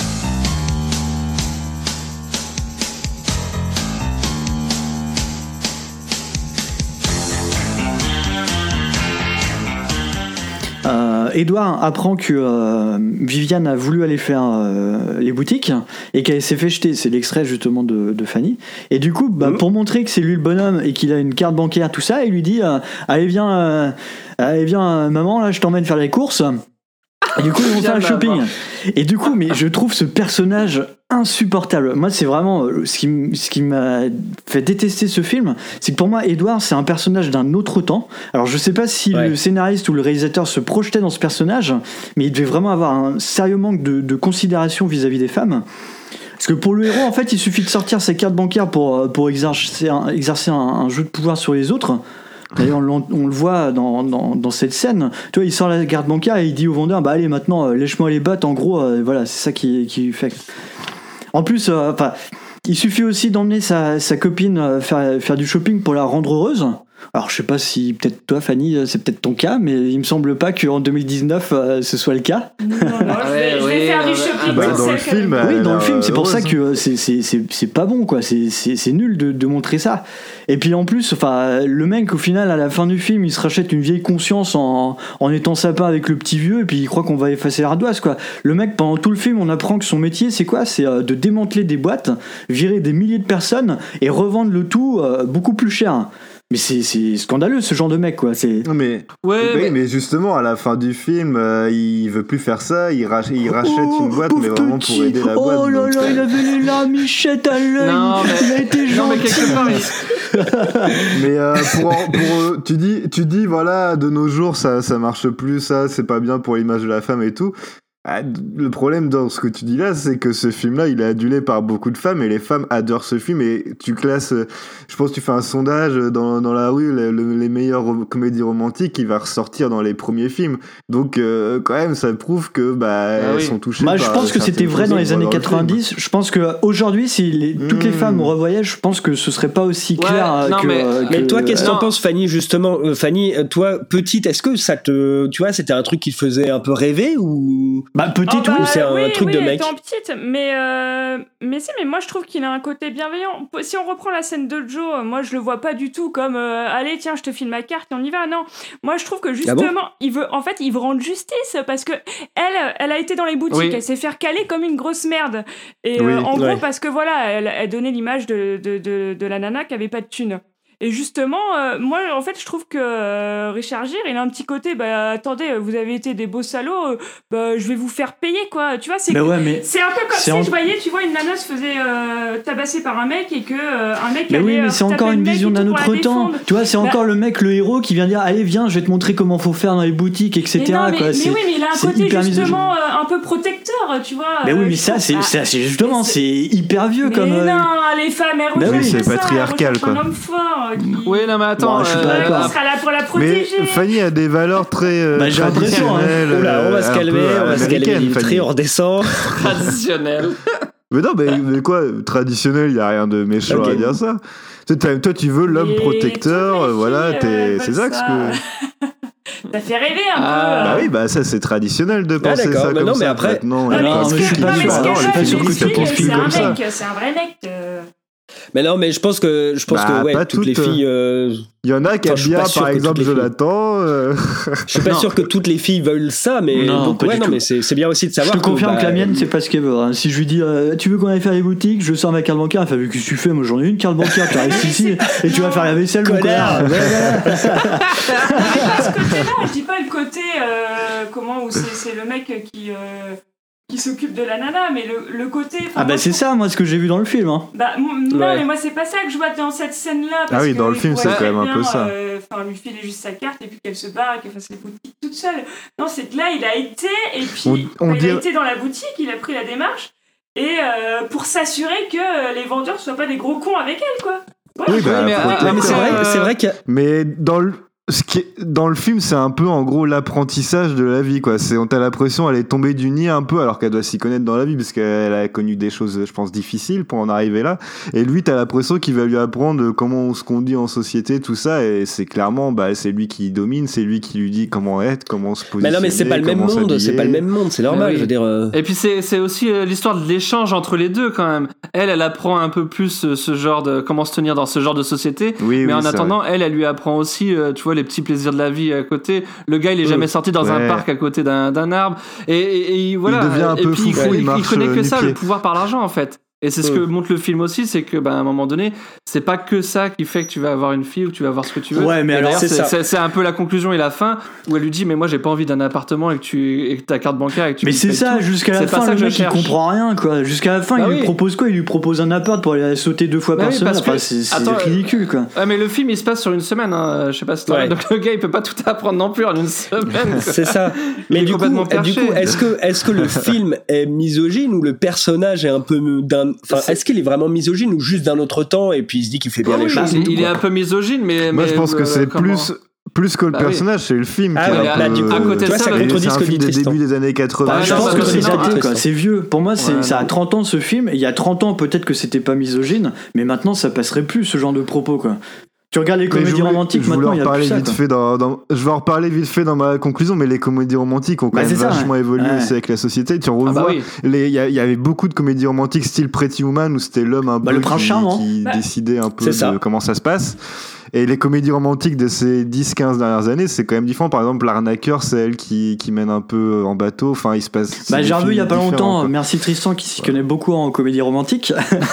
Euh, Edouard apprend que euh, Viviane a voulu aller faire euh, les boutiques et qu'elle s'est fait jeter. C'est l'extrait justement de, de Fanny. Et du coup, bah, pour montrer que c'est lui le bonhomme et qu'il a une carte bancaire, tout ça, il lui dit euh, allez viens, euh, allez viens, euh, maman, là, je t'emmène faire les courses. Et du coup, ils vont faire le shopping. Et du coup, mais je trouve ce personnage insupportable. Moi, c'est vraiment euh, ce qui, m- ce qui m'a fait détester ce film, c'est que pour moi, Edouard, c'est un personnage d'un autre temps. Alors, je sais pas si Ouais. le scénariste ou le réalisateur se projetait dans ce personnage, mais il devait vraiment avoir un sérieux manque de, de considération vis-à-vis des femmes. Parce que pour le héros, en fait, il suffit de sortir ses cartes bancaires pour, pour exercer, un, exercer un, un jeu de pouvoir sur les autres. D'ailleurs, on, on le voit dans, dans, dans cette scène. Tu vois, il sort la carte bancaire et il dit au vendeur bah allez, maintenant, euh, lèche-moi les bottes. En gros, euh, voilà, c'est ça qui, qui fait. En plus, euh, enfin, il suffit aussi d'emmener sa, sa copine euh, faire, faire du shopping pour la rendre heureuse. Alors, je sais pas si, peut-être toi, Fanny, euh, c'est peut-être ton cas, mais il me semble pas qu'en deux mille dix-neuf, euh, ce soit le cas. Non, non, je vais, je vais Ouais, faire du ouais, shopping bah, pour dans le celle que- film, Oui, elle dans a le film, c'est pour ça heureuse. que euh, c'est, c'est, c'est, c'est pas bon, quoi. C'est, c'est, c'est nul de, de montrer ça. Et puis en plus, enfin, le mec, au final, à la fin du film, il se rachète une vieille conscience en, en étant sapin avec le petit vieux, et puis il croit qu'on va effacer l'ardoise, quoi. Le mec, pendant tout le film, on apprend que son métier, c'est quoi? C'est euh, de démanteler des boîtes, virer des milliers de personnes et revendre le tout euh, beaucoup plus cher. Mais c'est, c'est scandaleux, ce genre de mec, quoi. C'est... Non, mais, Ouais, oui, mais- mais justement, à la fin du film, euh, il veut plus faire ça, il, rach- il rachète une boîte, mais pauvre vraiment petit. pour aider la boîte. Oh là donc, là, euh, il avait les larmichettes à l'œil. Non, mais- Il a été Non, mais gentil. quelque part, il- Mais euh, pour, en- pour euh, tu dis, tu dis voilà, de nos jours, ça, ça marche plus, ça, c'est pas bien pour l'image de la femme et tout. Ah, le problème dans ce que tu dis là, c'est que ce film-là, il est adulé par beaucoup de femmes et les femmes adorent ce film. Et tu classes, je pense que tu fais un sondage dans, dans la rue, les, les meilleures comédies romantiques, il va ressortir dans les premiers films. Donc, euh, quand même, ça prouve que bah, ah, elles oui. sont touchées. Bah, par je pense que c'était vrai dans les années quatre-vingt-dix. Je pense qu'aujourd'hui, si les, toutes mmh. les femmes revoyaient, je pense que ce serait pas aussi ouais, clair non, que, mais, euh, que. Mais toi, qu'est-ce que t'en penses, Fanny, justement euh, Fanny, toi, petite, est-ce que ça te. Tu vois, c'était un truc qui te faisait un peu rêver ou. Bah, petite, oh, bah, oui. C'est un oui, truc oui, de mec. étant petite, mais euh, mais si, mais moi je trouve qu'il a un côté bienveillant. Si on reprend la scène de Joe, moi je le vois pas du tout comme euh, allez tiens je te file ma carte et on y va. Non, moi je trouve que justement ah bon il veut, en fait il veut rendre justice parce que elle, elle a été dans les boutiques, oui. elle s'est fait caler comme une grosse merde. Et oui, euh, en ouais. gros parce que voilà, elle, elle donnait l'image de de de, de la nana qui avait pas de thune. Et justement, euh, moi, en fait, je trouve que euh, Richard Gere, il a un petit côté, bah, attendez, vous avez été des beaux salauds, euh, bah, je vais vous faire payer, quoi. Tu vois, c'est, ouais, mais c'est un peu comme si en... je voyais, tu vois, une nana se faisait euh, tabasser par un mec et que euh, un mec mais allait oui, mais c'est encore une vision d'un autre temps. Tu vois, c'est bah... encore le mec, le héros, qui vient dire, allez, viens, je vais te montrer comment faut faire dans les boutiques, et cetera. Mais, non, mais, quoi. mais c'est, oui, mais il a un côté justement euh, un peu protecteur, tu vois. Mais euh, oui, mais ça, c'est, c'est, c'est justement, c'est hyper vieux mais comme. Mais non, les femmes, elles recherchent oui, c'est ça, patriarcal, quoi. Un homme fort qui... Oui, non, mais attends, bon, je suis pas euh, d'accord. On sera là pour la protéger. Mais Fanny a des valeurs très euh, bah, j'ai traditionnelles. Hein. Oula, on va se calmer, on va se calmer. Très, on redescend. Traditionnel. Mais non, mais, mais quoi, traditionnel, il n'y a rien de méchant okay. à dire ça. Toi, tu veux l'homme et protecteur, filles, voilà, t'es, c'est ça, ça. que. Ça fait rêver un ah, peu. Bah oui, bah ça c'est traditionnel de penser ah, ça mais comme non, ça. Mais après, non, non, non, mais je suis pas sûr. Non, je suis pas sûr que tu penses c'est comme un ça. mec, c'est un vrai mec. Euh... Mais non, mais je pense que je pense bah, que ouais, toutes, toutes les filles. Euh... Il y en a qui aiment bien, par exemple, Jonathan. Euh... Je suis pas non. sûr que toutes les filles veulent ça, mais non, donc, ouais, non, mais c'est, c'est bien aussi de savoir. Je te confirme bah, que la mienne, c'est pas ce qu'elle veut. Hein. Si je lui dis, euh, tu veux qu'on aille faire les boutiques, je sors ma carte bancaire, elle fait, vu que tu fais, moi j'en ai une carte bancaire, tu restes ici et tu vas faire la vaisselle, mon connard. Je dis pas ce côté-là, je dis pas le côté euh, comment où c'est, c'est le mec qui. Euh... qui s'occupe de la nana, mais le, le côté... Ah bah c'est ça, moi, ce que j'ai vu dans le film. Hein. Bah, m- non, ouais. mais moi, c'est pas ça que je vois dans cette scène-là. Parce ah oui, dans que le film, c'est quand même bien, un peu ça. Enfin, euh, lui filer juste sa carte, et puis qu'elle se barre, et qu'elle fasse les boutiques toute seule. Non, c'est que là, il a été, et puis on, on bah, il a été dans la boutique, il a pris la démarche, et euh, pour s'assurer que euh, les vendeurs soient pas des gros cons avec elle, quoi. Ouais. Oui, bah, mais, ah, mais c'est vrai, c'est vrai qu'il y a... Mais dans le... Ce qui est, dans le film, c'est un peu en gros l'apprentissage de la vie, quoi. C'est, on t'a l'impression elle est tombée du nid un peu, alors qu'elle doit s'y connaître dans la vie, parce qu'elle a connu des choses, je pense, difficiles pour en arriver là. Et lui, t'as l'impression qu'il va lui apprendre comment on se conduit en société, tout ça. Et c'est clairement, bah, c'est lui qui domine, c'est lui qui lui dit comment être, comment se positionner. Mais non, mais c'est pas le même monde, s'habiller. C'est pas le même monde, c'est normal, oui. je veux dire. Euh... Et puis c'est, c'est aussi euh, l'histoire de l'échange entre les deux, quand même. Elle, elle apprend un peu plus euh, ce genre de, comment se tenir dans ce genre de société. Oui, mais oui, en attendant, vrai. elle, elle lui apprend aussi, euh, tu vois, les petits plaisirs de la vie à côté. Le gars, il est jamais sorti dans ouais. un parc à côté d'un, d'un arbre. Et, et, et voilà. Il devient un et peu puis, fou, il, il, il, il connaît que ça, pied. le pouvoir par l'argent, en fait. Et c'est ce que montre le film aussi, c'est que bah, à un moment donné, c'est pas que ça qui fait que tu vas avoir une fille ou que tu vas avoir ce que tu veux. Ouais, mais et alors c'est, c'est, c'est, c'est un peu la conclusion et la fin où elle lui dit mais moi j'ai pas envie d'un appartement et que tu et que ta carte bancaire et que tu mais c'est ça, tout. jusqu'à la c'est fin le mec il comprend rien quoi. Jusqu'à la fin bah il oui. lui propose quoi? Il lui propose un appart pour aller sauter deux fois bah par oui, semaine. Enfin, que... c'est, c'est Attends, ridicule quoi. Ouais, mais le film il se passe sur une semaine. Hein. Je sais pas si ouais. donc le gars il peut pas tout apprendre non plus en une semaine. C'est ça. Mais du coup, du coup, est-ce que est-ce que le film est misogyne ou le personnage est un peu d'un, enfin, est-ce qu'il est vraiment misogyne ou juste d'un autre temps et puis il se dit qu'il fait bien oui, les choses. Il, il est un peu misogyne, mais moi mais je pense que c'est comment... plus plus que le bah personnage, oui. c'est le film. Ah, qui ouais, est là, un du peu... coup, à côté de ça, ça contredit ce que dit Tristan. Début des années quatre-vingts. Bah, je pense que c'est daté, quoi. C'est vieux. Pour moi, c'est, ouais, ça a trente ans ce film. Il y a trente ans, peut-être que c'était pas misogyne, mais maintenant, ça passerait plus ce genre de propos, quoi. Tu regardes les comédies voulais, romantiques maintenant, il y a plus ça. Vite fait dans, dans, je vais en reparler vite fait dans ma conclusion, mais les comédies romantiques ont quand bah, même ça, vachement ouais. évolué ouais. aussi avec la société. Tu revois, ah bah oui. les, il y, y avait beaucoup de comédies romantiques style Pretty Woman où c'était l'homme un bah, peu le qui, qui bah, décidait un peu de comment ça se passe. Et les comédies romantiques de ces dix quinze dernières années, c'est quand même différent. Par exemple, l'arnaqueur, c'est elle qui, qui mène un peu en bateau. Enfin, il se passe. Bah, j'ai revu il y a pas longtemps. Quoi. Merci Tristan qui s'y ouais. connaît beaucoup en comédie romantique.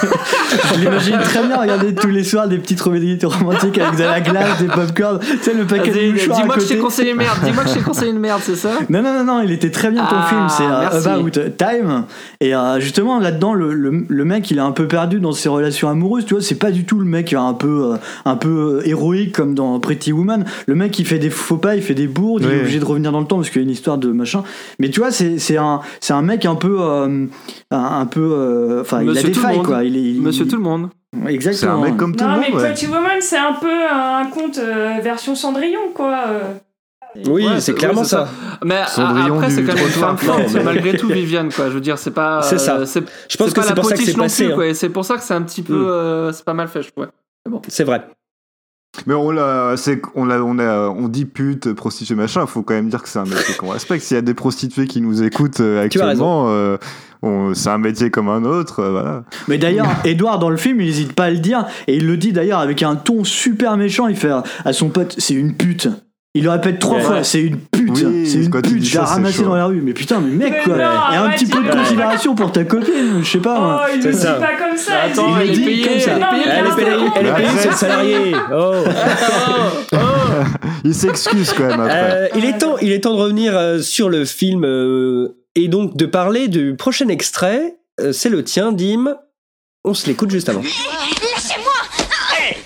Je l'imagine très bien regarder tous les soirs des petites comédies romantiques avec de la glace, des popcorn. Tu sais, le paquet de mouchoirs. Dis-moi que je t'ai conseillé une merde. Dis-moi que je t'ai conseillé une merde, c'est ça? Non, non, non, non. Il était très bien ton ah, film. C'est uh, About Time. Et euh, justement, là-dedans, le, le, le mec, il est un peu perdu dans ses relations amoureuses. Tu vois, c'est pas du tout le mec un peu, euh, un peu héroïque comme dans Pretty Woman. Le mec, il fait des faux pas, il fait des bourdes, oui. il est obligé de revenir dans le temps parce qu'il y a une histoire de machin. Mais tu vois, c'est, c'est, un, c'est un mec un peu. Euh, un, un peu. Enfin, il a des failles, quoi. Il est, il, Monsieur il... Tout le monde. Exactement. C'est un mec comme tout non, le monde. Non, mais ouais. Pretty Woman, c'est un peu un conte euh, version Cendrillon, quoi. Euh. Oui, ouais, c'est, c'est clairement ouais, c'est ça. ça. Mais Cendrillon après, c'est quand même une femme forte, mais... malgré tout, Viviane, quoi. Je veux dire, c'est pas. C'est ça. Euh, c'est, je pense c'est que pas c'est pour ça que c'est passé. Plus, hein. quoi. Et c'est pour ça que c'est un petit peu. Mm. Euh, c'est pas mal fait, je trouve. C'est bon. C'est vrai. Mais on l'a, c'est, on l'a, on a, on dit pute, prostituée, machin. Il faut quand même dire que c'est un métier qu'on respecte. S'il y a des prostituées qui nous écoutent euh, actuellement, euh, on, c'est un métier comme un autre, euh, voilà. Mais d'ailleurs, Edouard dans le film, il n'hésite pas à le dire, et il le dit d'ailleurs avec un ton super méchant. Il fait à son pote, c'est une pute. Il le répète trois ouais, fois, ouais. c'est une pute, oui, c'est une pute, j'ai ramassé dans la rue. Mais putain, mais mec, mais quoi, non, et un petit peu de considération pour ta copine, je sais pas. Oh, il c'est le ça. dit pas comme ça. Attends, il, il est payé, comme ça. Elle est payée, elle est payée, elle est payée, c'est le salarié. Oh. oh. Il s'excuse quand même après. Euh, il est temps, il est temps de revenir euh, sur le film euh, et donc de parler du prochain extrait. Euh, c'est le tien, Dim. On se l'écoute juste avant. Lâchez-moi. Hey.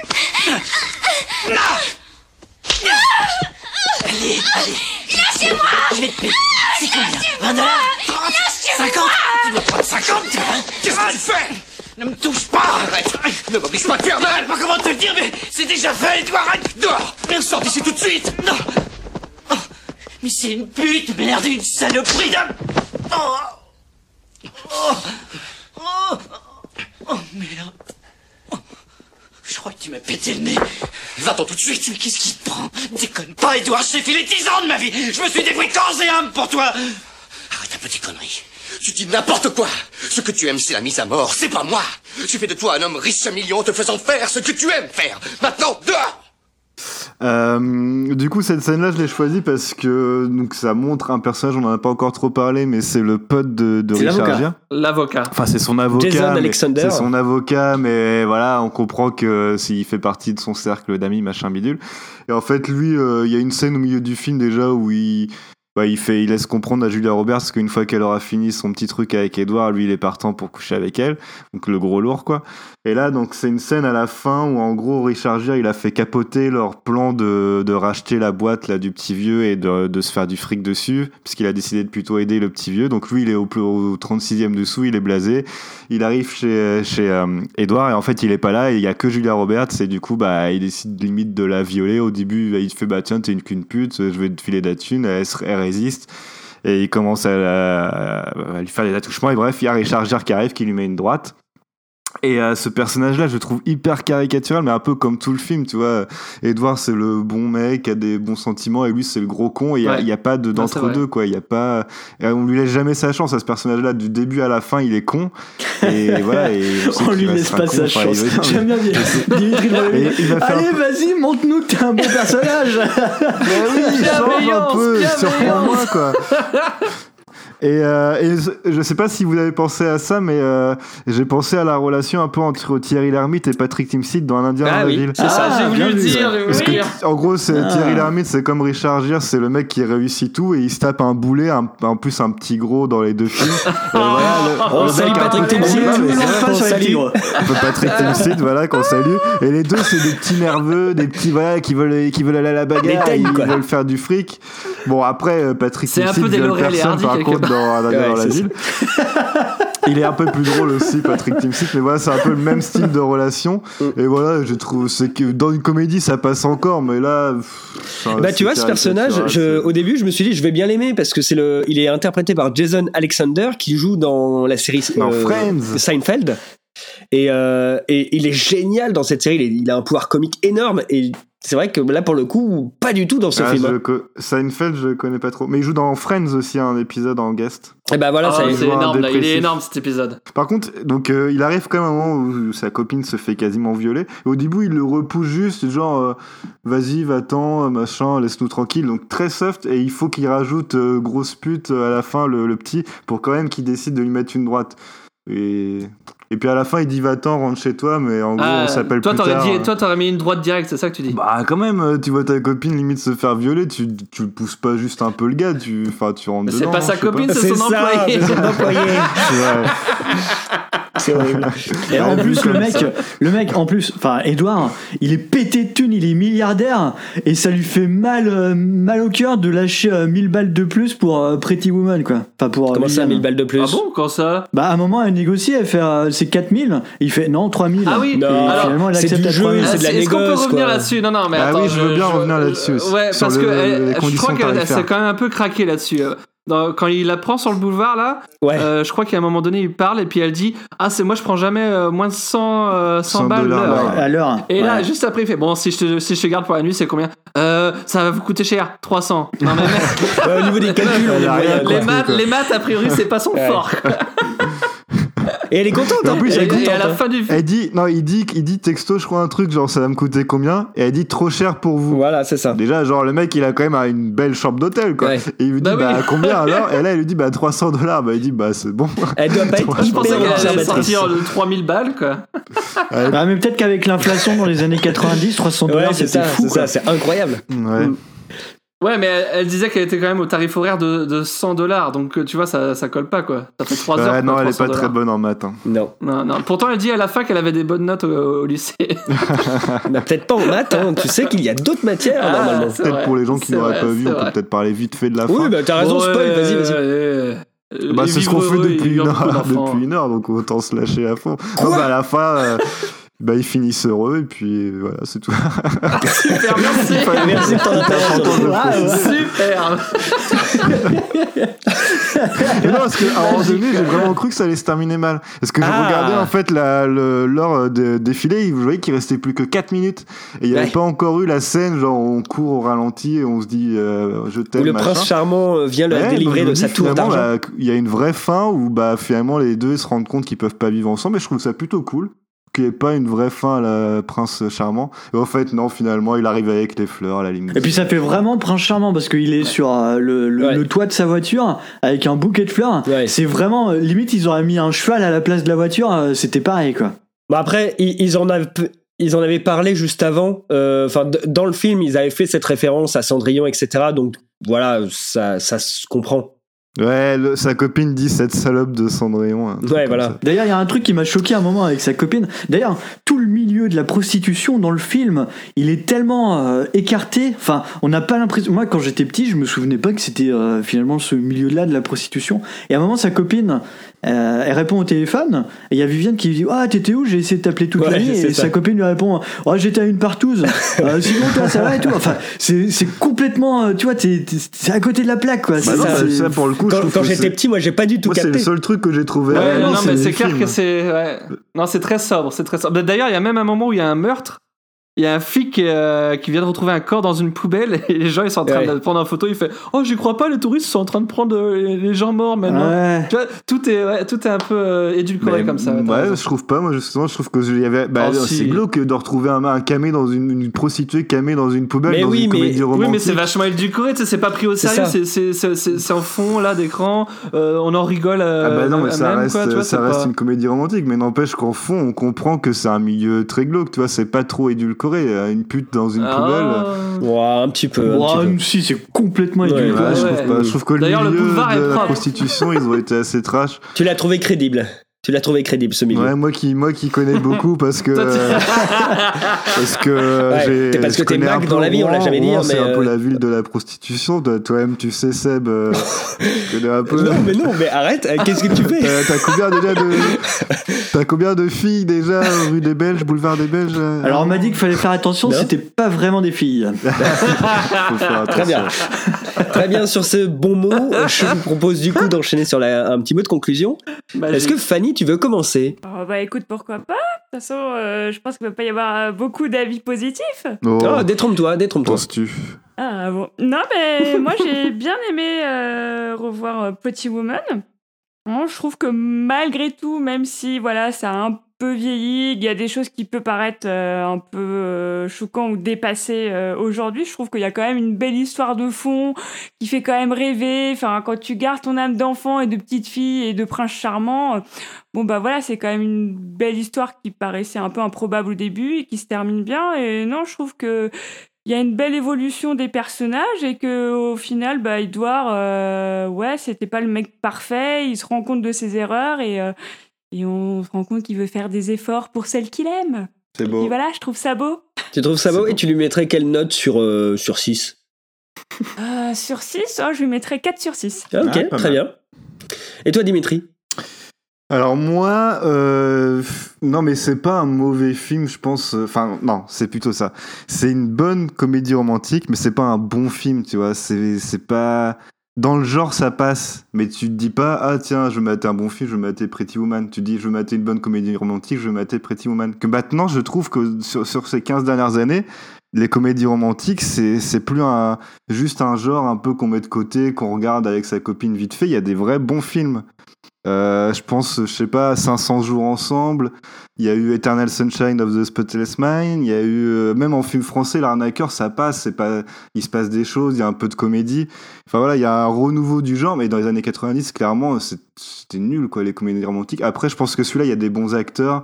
Allez, allez. Lâchez-moi. Je vais te payer. C'est combien? vingt dollars? trente? cinquante? Tu dois prendre cinquante? Qu'est-ce que tu fais? Ne me touche pas! Arrête! Ne m'oblige pas à te faire mal! Pas comment te le dire, mais c'est déjà fait! Tu arrête! Dehors! Viens sors d'ici tout de suite! Non! Oh, mais c'est une pute, merde! Une saloperie d'un... Oh! Oh! Oh! Oh, merde! Oh. Je crois que tu m'as pété le nez! Va-t'en tout de suite! Mais qu'est-ce qui te prend? Déconne pas, Edouard! Je t'ai filé dix ans de ma vie! Je me suis dévoué corps et âme pour toi! Arrête un peu tes conneries! Tu dis n'importe quoi. Ce que tu aimes, c'est la mise à mort. C'est pas moi. Tu fais de toi un homme riche à millions, te faisant faire ce que tu aimes faire. Maintenant, dehors. Euh, du coup, cette scène-là, je l'ai choisie parce que donc ça montre un personnage, on en a pas encore trop parlé, mais c'est le pote de, de Richard Gere. L'avocat. Enfin, c'est son avocat. Jason Alexander. C'est son avocat, mais voilà, on comprend que s'il fait partie de son cercle d'amis, machin bidule. Et en fait, lui, il euh, y a une scène au milieu du film déjà où il Bah, il, fait, il laisse comprendre à Julia Roberts qu'une fois qu'elle aura fini son petit truc avec Edward, lui il est partant pour coucher avec elle, donc le gros lourd quoi. Et là donc c'est une scène à la fin où en gros Richard Gere il a fait capoter leur plan de, de racheter la boîte là du petit vieux et de, de se faire du fric dessus, puisqu'il a décidé de plutôt aider le petit vieux. Donc lui il est au, au trente-sixième dessous, il est blasé, il arrive chez, chez euh, Edward et en fait il est pas là, et il y a que Julia Roberts, et du coup bah il décide limite de la violer. Au début bah, il fait bah tiens t'es une qu'une pute, je vais te filer de la thune, elle, elle résiste et il commence à, à, à lui faire des attouchements, et bref il y a Richard Gere qui arrive, qui lui met une droite. Et euh, ce personnage-là, je le trouve hyper caricatural, mais un peu comme tout le film, tu vois. Edward, c'est le bon mec, qui a des bons sentiments, et lui, c'est le gros con. Et il n'y a, ouais. a pas de, d'entre-deux, quoi. Il y a pas, et on lui laisse jamais sa chance à ce personnage-là. Du début à la fin, il est con. Et voilà. Et on, on lui laisse pas sa chance. Enfin, J'aime bien Dimitri. Allez, vas-y, montre-nous que t'es un bon personnage. Mais oui, change un peu, surprends-moi, quoi. Et, euh, et je sais pas si vous avez pensé à ça, mais euh, j'ai pensé à la relation un peu entre Thierry Lhermitte et Patrick Timsit dans Un Indien ah dans oui, la ville. C'est ça, ah, j'ai voulu le dire. Parce que, en gros, c'est, ah. Thierry Lhermitte, c'est comme Richard Gere, c'est le mec qui réussit tout et il se tape un boulet, un, en plus un petit gros dans les deux films. Et voilà, le, on le salue Patrick Timsit. On salue Patrick Timsit, voilà, qu'on salue. Et les deux, c'est des petits nerveux, des petits voilà qui veulent, qui veulent aller à la bagarre, tailles, ils veulent faire du fric. Bon, après, Patrick c'est Timsit, un peu des Laurel et Hardy par contre, dans, dans, ouais, dans la ville. Il est un peu plus drôle aussi, Patrick Timsit, mais voilà, c'est un peu le même style de relation. Et voilà, je trouve, c'est que dans une comédie, ça passe encore, mais là. Pff, bah, tu vois, ce personnage, je, au début, je me suis dit, je vais bien l'aimer parce que c'est le, il est interprété par Jason Alexander qui joue dans la série dans euh, Friends. Seinfeld. Et, euh, et il est génial dans cette série. Il, est, il a un pouvoir comique énorme et c'est vrai que là, pour le coup, pas du tout dans ce ah, film. Je, hein. Seinfeld, je connais pas trop. Mais il joue dans Friends aussi, un épisode en guest. Et bah voilà, oh, ça c'est énorme, là, il est énorme cet épisode. Par contre, donc euh, il arrive quand même un moment où sa copine se fait quasiment violer. Et au début, il le repousse juste, genre euh, vas-y, va-t'en, machin, laisse-nous tranquille. Donc très soft, et il faut qu'il rajoute euh, grosse pute à la fin, le, le petit, pour quand même qu'il décide de lui mettre une droite. Et... Et puis à la fin, il dit va-t'en, rentre chez toi, mais en gros, ah, on s'appelle toi, plus t'aurais tard. Dit, toi, t'aurais mis une droite directe, c'est ça que tu dis? Bah, quand même, tu vois ta copine limite se faire violer, tu, tu le pousses pas juste un peu le gars, tu, enfin, tu rentres mais dedans. C'est pas sa copine, pas. c'est, c'est son ça, employé. C'est son employé. C'est vrai. C'est horrible. Et en plus, le mec, le mec, en plus, enfin, Edouard, il est pété de thunes, il est milliardaire, et ça lui fait mal, euh, mal au cœur de lâcher euh, mille balles de plus pour euh, Pretty Woman, quoi. Enfin, pour. Comment ça, mille balles de plus? Ah bon, quand ça? Bah, à un moment, elle négocie, elle fait euh, c'est quatre mille, il fait non, trois mille. Ah oui, et non, finalement, elle c'est accepte du à jeu, trois mille. c'est de la Est-ce qu'on peut négoce, revenir quoi. là-dessus? Non, non, mais Ah attends. oui, je veux bien revenir là-dessus aussi. Ouais, sur parce le- que les elle- je conditions crois qu'elle tarifaires. s'est quand même un peu craqué là-dessus. Dans- quand il la prend sur le boulevard là, Ouais. euh, je crois qu'à un moment donné il parle et puis elle dit ah c'est moi je prends jamais euh, moins de cent, euh, cent cent balles dollars l'heure. l'heure. À l'heure. Et là Ouais. juste après il fait bon si je te, si je te garde pour la nuit c'est combien euh, ça va vous coûter cher trois cents. Non mais mec, Ouais, au niveau des calculs, on est Elle a rien moyen, quoi. les maths les maths a priori c'est pas son Ouais. fort. Et elle est contente, Et en hein. plus, Elle est Et, elle dit- et contente, à la hein. fin du film Elle dit, non, il dit, il dit texto, je crois, un truc, genre ça va me coûter combien? Et elle dit trop cher pour vous. Voilà, c'est ça. Déjà, genre, le mec, il a quand même une belle chambre d'hôtel, quoi. Ouais. Et il lui dit, Bah bah, oui. combien alors? Et là, il lui dit, bah, trois cents dollars. Bah, il dit, bah, c'est bon. Elle doit pas être je pensais hyper qu'elle allait observatrice. sortir de trois mille balles quoi. Ah, mais peut-être qu'avec l'inflation dans les années quatre-vingt-dix, trois cents Ouais, dollars, c'est c'était ça, fou, c'est quoi. ça, c'est incroyable. Ouais. Ouais mais elle, elle disait qu'elle était quand même au tarif horaire de, de cent dollars donc tu vois ça, ça colle pas quoi. Ça fait trois heures. Ouais, non, quoi, elle est trois pas cents très dollars. bonne en maths. hein. Non. Non, non. Pourtant, elle dit à la fin qu'elle avait des bonnes notes au, au lycée. Bah, peut-être pas en maths, hein. Tu sais qu'il y a d'autres matières, Ah, normalement. c'est Peut-être vrai, pour les gens qui c'est n'auraient vrai, pas vu, c'est on peut vrai. peut-être parler vite fait de la fin. Oui, bah t'as raison, Bon, spoil, ouais, vas-y, vas-y. ouais, ouais. Bah, Les c'est ce qu'on vivres fait heureux, depuis il y a une, beaucoup heure, d'enfants. depuis une heure, donc autant se lâcher à fond. Non, bah, à la fin, euh, bah, ils finissent heureux, et puis voilà, c'est tout. Super, merci. Merci pour ton intervention. Ah, ouais. Super. Mais non, parce qu'à un moment donné, j'ai vraiment cru que ça allait se terminer mal. Parce que je Ah. regardais en fait la, le, l'heure de défilé, vous voyez qu'il restait plus que quatre minutes. Et il n'y avait Ouais. pas encore eu la scène, genre on court au ralenti et on se dit euh, je t'aime. Où le machin. prince charmant vient le Ouais, délivrer donc de je sa me dis, tour finalement, d'argent. là, il y a une vraie fin où bah, finalement les deux se rendent compte qu'ils peuvent pas vivre ensemble. Et je trouve ça plutôt cool. Qu'il n'y ait pas une vraie fin à la prince charmant. Et en fait, non, finalement, il arrive avec les fleurs à la limite. Et puis ça fait vraiment de prince charmant parce qu'il est sur euh, le, le, Ouais. le toit de sa voiture avec un bouquet de fleurs. Ouais. C'est vraiment euh, limite ils auraient mis un cheval à la place de la voiture, euh, c'était pareil quoi. Bah après, ils, ils en avaient, ils en avaient parlé juste avant. euh, Enfin, d- dans le film, ils avaient fait cette référence à Cendrillon, et cetera. Donc voilà, ça, ça se comprend. Ouais, le- sa copine dit cette salope de Cendrillon. un truc Ouais, comme voilà. ça. D'ailleurs, il y a un truc qui m'a choqué un moment avec sa copine. D'ailleurs, tout le milieu de la prostitution dans le film, il est tellement euh, écarté. Enfin, on n'a pas l'impression. Moi, quand j'étais petit, je me souvenais pas que c'était euh, finalement ce milieu-là de la prostitution. Et à un moment, sa copine, euh, elle répond au téléphone. Et il y a Viviane qui lui dit ah, t'étais où? J'ai essayé de t'appeler toute Ouais, la nuit. c'est Et ça. sa copine lui répond ah, j'étais à une partouze. Euh, sinon, toi, ça va et tout. Enfin, c'est c'est complètement. euh, Tu vois, t'es- t'es- c'est à côté de la plaque, quoi. Bah C'est- non, c'est- ça, pour le coup, je Quand, trouve quand que j'étais c'est- petit, moi, j'ai pas du tout Moi, c'est le capté. seul truc que j'ai trouvé. Ouais, réel, non, mais le c'est clair film. que c'est. Ouais. Non, c'est très sobre, c'est très sobre. D'ailleurs, il y a même un moment où il y a un meurtre. Il y a un flic euh, qui vient de retrouver un corps dans une poubelle et les gens ils sont en train Ouais. de prendre en photo. Il fait oh j'y crois pas, les touristes sont en train de prendre euh, les, les gens morts maintenant. Ouais. Tu vois, tout est ouais, tout est un peu euh, édulcoré Mais, comme ça. ouais, t'as ouais, raison. je trouve pas. Moi, justement, je trouve que il y avait. Bah, Oh, c'est si. glauque de retrouver un, un camé dans une, une prostituée camée dans une poubelle Mais dans oui, une mais- comédie Oui, romantique. mais c'est vachement édulcoré, tu sais, c'est pas pris au C'est sérieux, ça. c'est, c'est, c'est, c'est, c'est en fond là d'écran, euh, on en rigole. Euh, Ah bah non, mais ça même, reste, quoi, tu vois, ça c'est reste pas- une comédie romantique, mais n'empêche qu'en fond, on comprend que c'est un milieu très glauque, tu vois, c'est pas trop édulcoré. Une pute dans une Ah. poubelle. Ouais, un petit peu. un Ouah, petit peu. si, c'est complètement Ouais, édulcoré. Ouais, je, ouais. trouve pas. Je trouve que le D'ailleurs, le milieu boulevard est de la propre. prostitution, ils ont été assez trash. Tu l'as trouvé crédible. Tu l'as trouvé crédible, ce milieu. Ouais, moi qui, moi qui connais beaucoup parce que. Toi, tu- euh, parce que Ouais, j'ai. t'es- parce que je t'es connais un Mac peu dans la vie, on l'a Rouen. jamais dit, Rouen, hein, c'est mais, un peu euh, la ville de la prostitution. Toi- Toi-même, tu sais, Seb. euh, tu connais un peu. Non, mais non, mais arrête, euh, qu'est-ce que tu fais? T'as t'as combien déjà de. T'as combien de filles déjà rue des Belges, boulevard des Belges euh, Alors on m'a dit qu'il fallait faire attention, Non. c'était pas vraiment des filles. faut faire Très bien. Très bien, sur ce bon mot, je vous propose du coup d'enchaîner sur la- un petit mot de conclusion. Bah, Est-ce j'ai- que Fanny, tu veux commencer? Oh, bah écoute, pourquoi pas? De toute façon, euh, je pense qu'il va pas y avoir euh, beaucoup d'avis positifs. Oh, Oh, détrompe-toi, détrompe-toi. penses-tu Ah bon. Non, mais moi j'ai bien aimé euh, revoir euh, Pretty Woman. Bon, je trouve que malgré tout, même si voilà, ça a un peu vieilli, il y a des choses qui peuvent paraître euh, un peu euh, choquants ou dépassées euh, aujourd'hui, je trouve qu'il y a quand même une belle histoire de fond qui fait quand même rêver. Enfin, quand tu gardes ton âme d'enfant et de petite fille et de prince charmant, euh, bon bah voilà, c'est quand même une belle histoire qui paraissait un peu improbable au début et qui se termine bien. Et non, je trouve que il y a une belle évolution des personnages et que au final, bah, Edouard, euh, ouais, c'était pas le mec parfait. Il se rend compte de ses erreurs et euh, et on se rend compte qu'il veut faire des efforts pour celle qu'il aime. C'est beau. Et voilà, je trouve ça beau. Tu trouves ça beau, et tu lui mettrais quelle note sur, euh, sur six? Euh, sur six, oh, je lui mettrais quatre sur six. Ah, ok, ah, très bien. Et toi, Dimitri? Alors moi, euh, non mais c'est pas un mauvais film, je pense. Enfin non, c'est plutôt ça. C'est une bonne comédie romantique, mais c'est pas un bon film, tu vois. C'est c'est pas dans le genre, ça passe, mais tu te dis pas ah tiens, je vais mater un bon film, je vais mater Pretty Woman. Tu dis je vais mater une bonne comédie romantique, je vais mater Pretty Woman. Que maintenant, je trouve que sur sur ces quinze dernières années, les comédies romantiques, c'est c'est plus un juste un genre un peu qu'on met de côté, qu'on regarde avec sa copine vite fait. Il y a des vrais bons films. Euh, je pense, je sais pas, cinq cents jours ensemble. Il y a eu Eternal Sunshine of the Spotless Mind. Il y a eu, euh, même en film français, L'Arnaqueur, ça passe. C'est pas, il se passe des choses, il y a un peu de comédie. Enfin voilà, il y a un renouveau du genre, mais dans les années quatre-vingt-dix, clairement, c'est, c'était nul, quoi, les comédies romantiques. Après, je pense que celui-là, il y a des bons acteurs.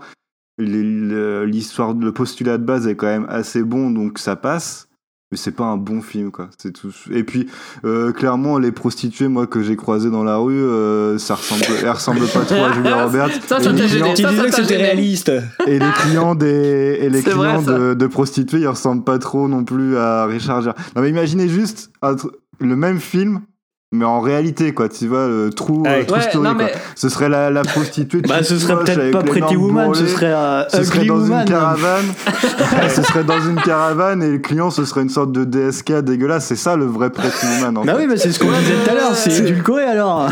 Les, l'histoire, le postulat de base est quand même assez bon, donc ça passe. Mais c'est pas un bon film, quoi. C'est tout. Et puis, euh, clairement, les prostituées, moi, que j'ai croisées dans la rue, euh, ça ressemble, elles ressemblent pas trop à Julia Roberts. Ça, ça t'a gêné. Tu disais que c'était réaliste. Et les clients des, et les c'est clients vrai, de, de prostituées, ils ressemblent pas trop non plus à Richard Gere. Non, mais imaginez juste un, le même film, mais en réalité, quoi, tu vois, le trou, ouais, euh, true ouais, story, non, quoi. mais... Ce serait la, la prostituée de bah, ce serait peut-être pas Pretty Woman, brûlées. Ce serait euh, ce serait dans woman, une caravane. Ce serait dans une caravane et le client, ce serait une sorte de D S K dégueulasse. C'est ça le vrai Pretty Woman, en bah fait. oui, mais c'est ce qu'on disait tout à l'heure, c'est édulcoré alors.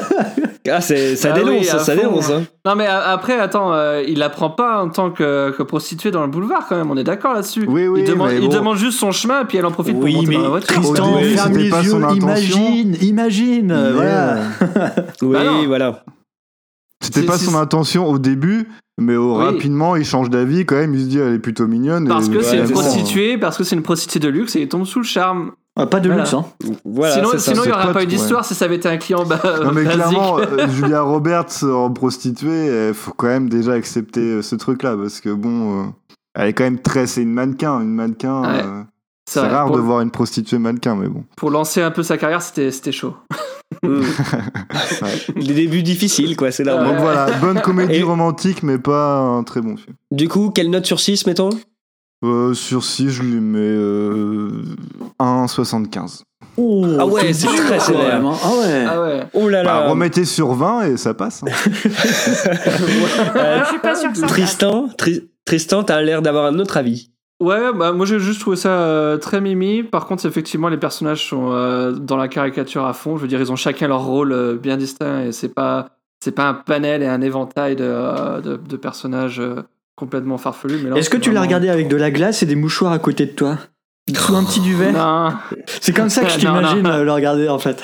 Ah, c'est, ça ah dénonce, oui, ça dénonce. Hein. Non, mais après, attends, euh, il la prend pas en tant que, que prostituée dans le boulevard, quand même, on est d'accord là-dessus. Oui, oui, il demande, il bon. demande juste son chemin, et puis elle en profite oui, pour monter dans la voiture. Tristan, ferme les yeux, imagine, imagine, mais... voilà. Oui, bah voilà. C'était c'est, pas c'est... son intention au début, mais oh, oui. rapidement, il change d'avis quand même, il se dit, elle est plutôt mignonne. Parce et que c'est une prostituée, parce que c'est une prostituée de luxe, et il tombe sous le charme. Ah, pas de voilà. luxe, hein. Voilà, sinon, sinon il n'y aurait pas eu d'histoire ouais. si ça avait été un client ba- non, mais basique. clairement, euh, Julia Roberts en prostituée, il faut quand même déjà accepter euh, ce truc-là, parce que bon, euh, elle est quand même très. C'est une mannequin, une mannequin. Ouais. Euh, c'est, c'est rare pour... de voir une prostituée mannequin, mais bon. Pour lancer un peu sa carrière, c'était, c'était chaud. ouais. Les débuts difficiles, quoi, c'est là. Donc euh... voilà, bonne comédie Et... romantique, mais pas un très bon film. Du coup, quelle note sur six, mettons? Euh, sur six, je lui mets euh, un virgule soixante-quinze. Oh, ah ouais, c'est très sévère. Ah ouais. Ah ouais. Oh là là. Bah, remettez sur vingt et ça passe. Hein. euh, je suis pas sûr que ça Tristan, Tri- Tristan, t'as l'air d'avoir un autre avis. Ouais, bah moi j'ai juste trouvé ça euh, très mimi. Par contre, effectivement, les personnages sont euh, dans la caricature à fond. Je veux dire, ils ont chacun leur rôle euh, bien distinct et c'est pas c'est pas un panel et un éventail de euh, de, de personnages euh, complètement farfelus. Mais là, est-ce que tu l'as regardé avec de la glace et des mouchoirs à côté de toi? Sous un petit duvet? Non. C'est comme ça que je t'imagine non, non. le regarder en fait.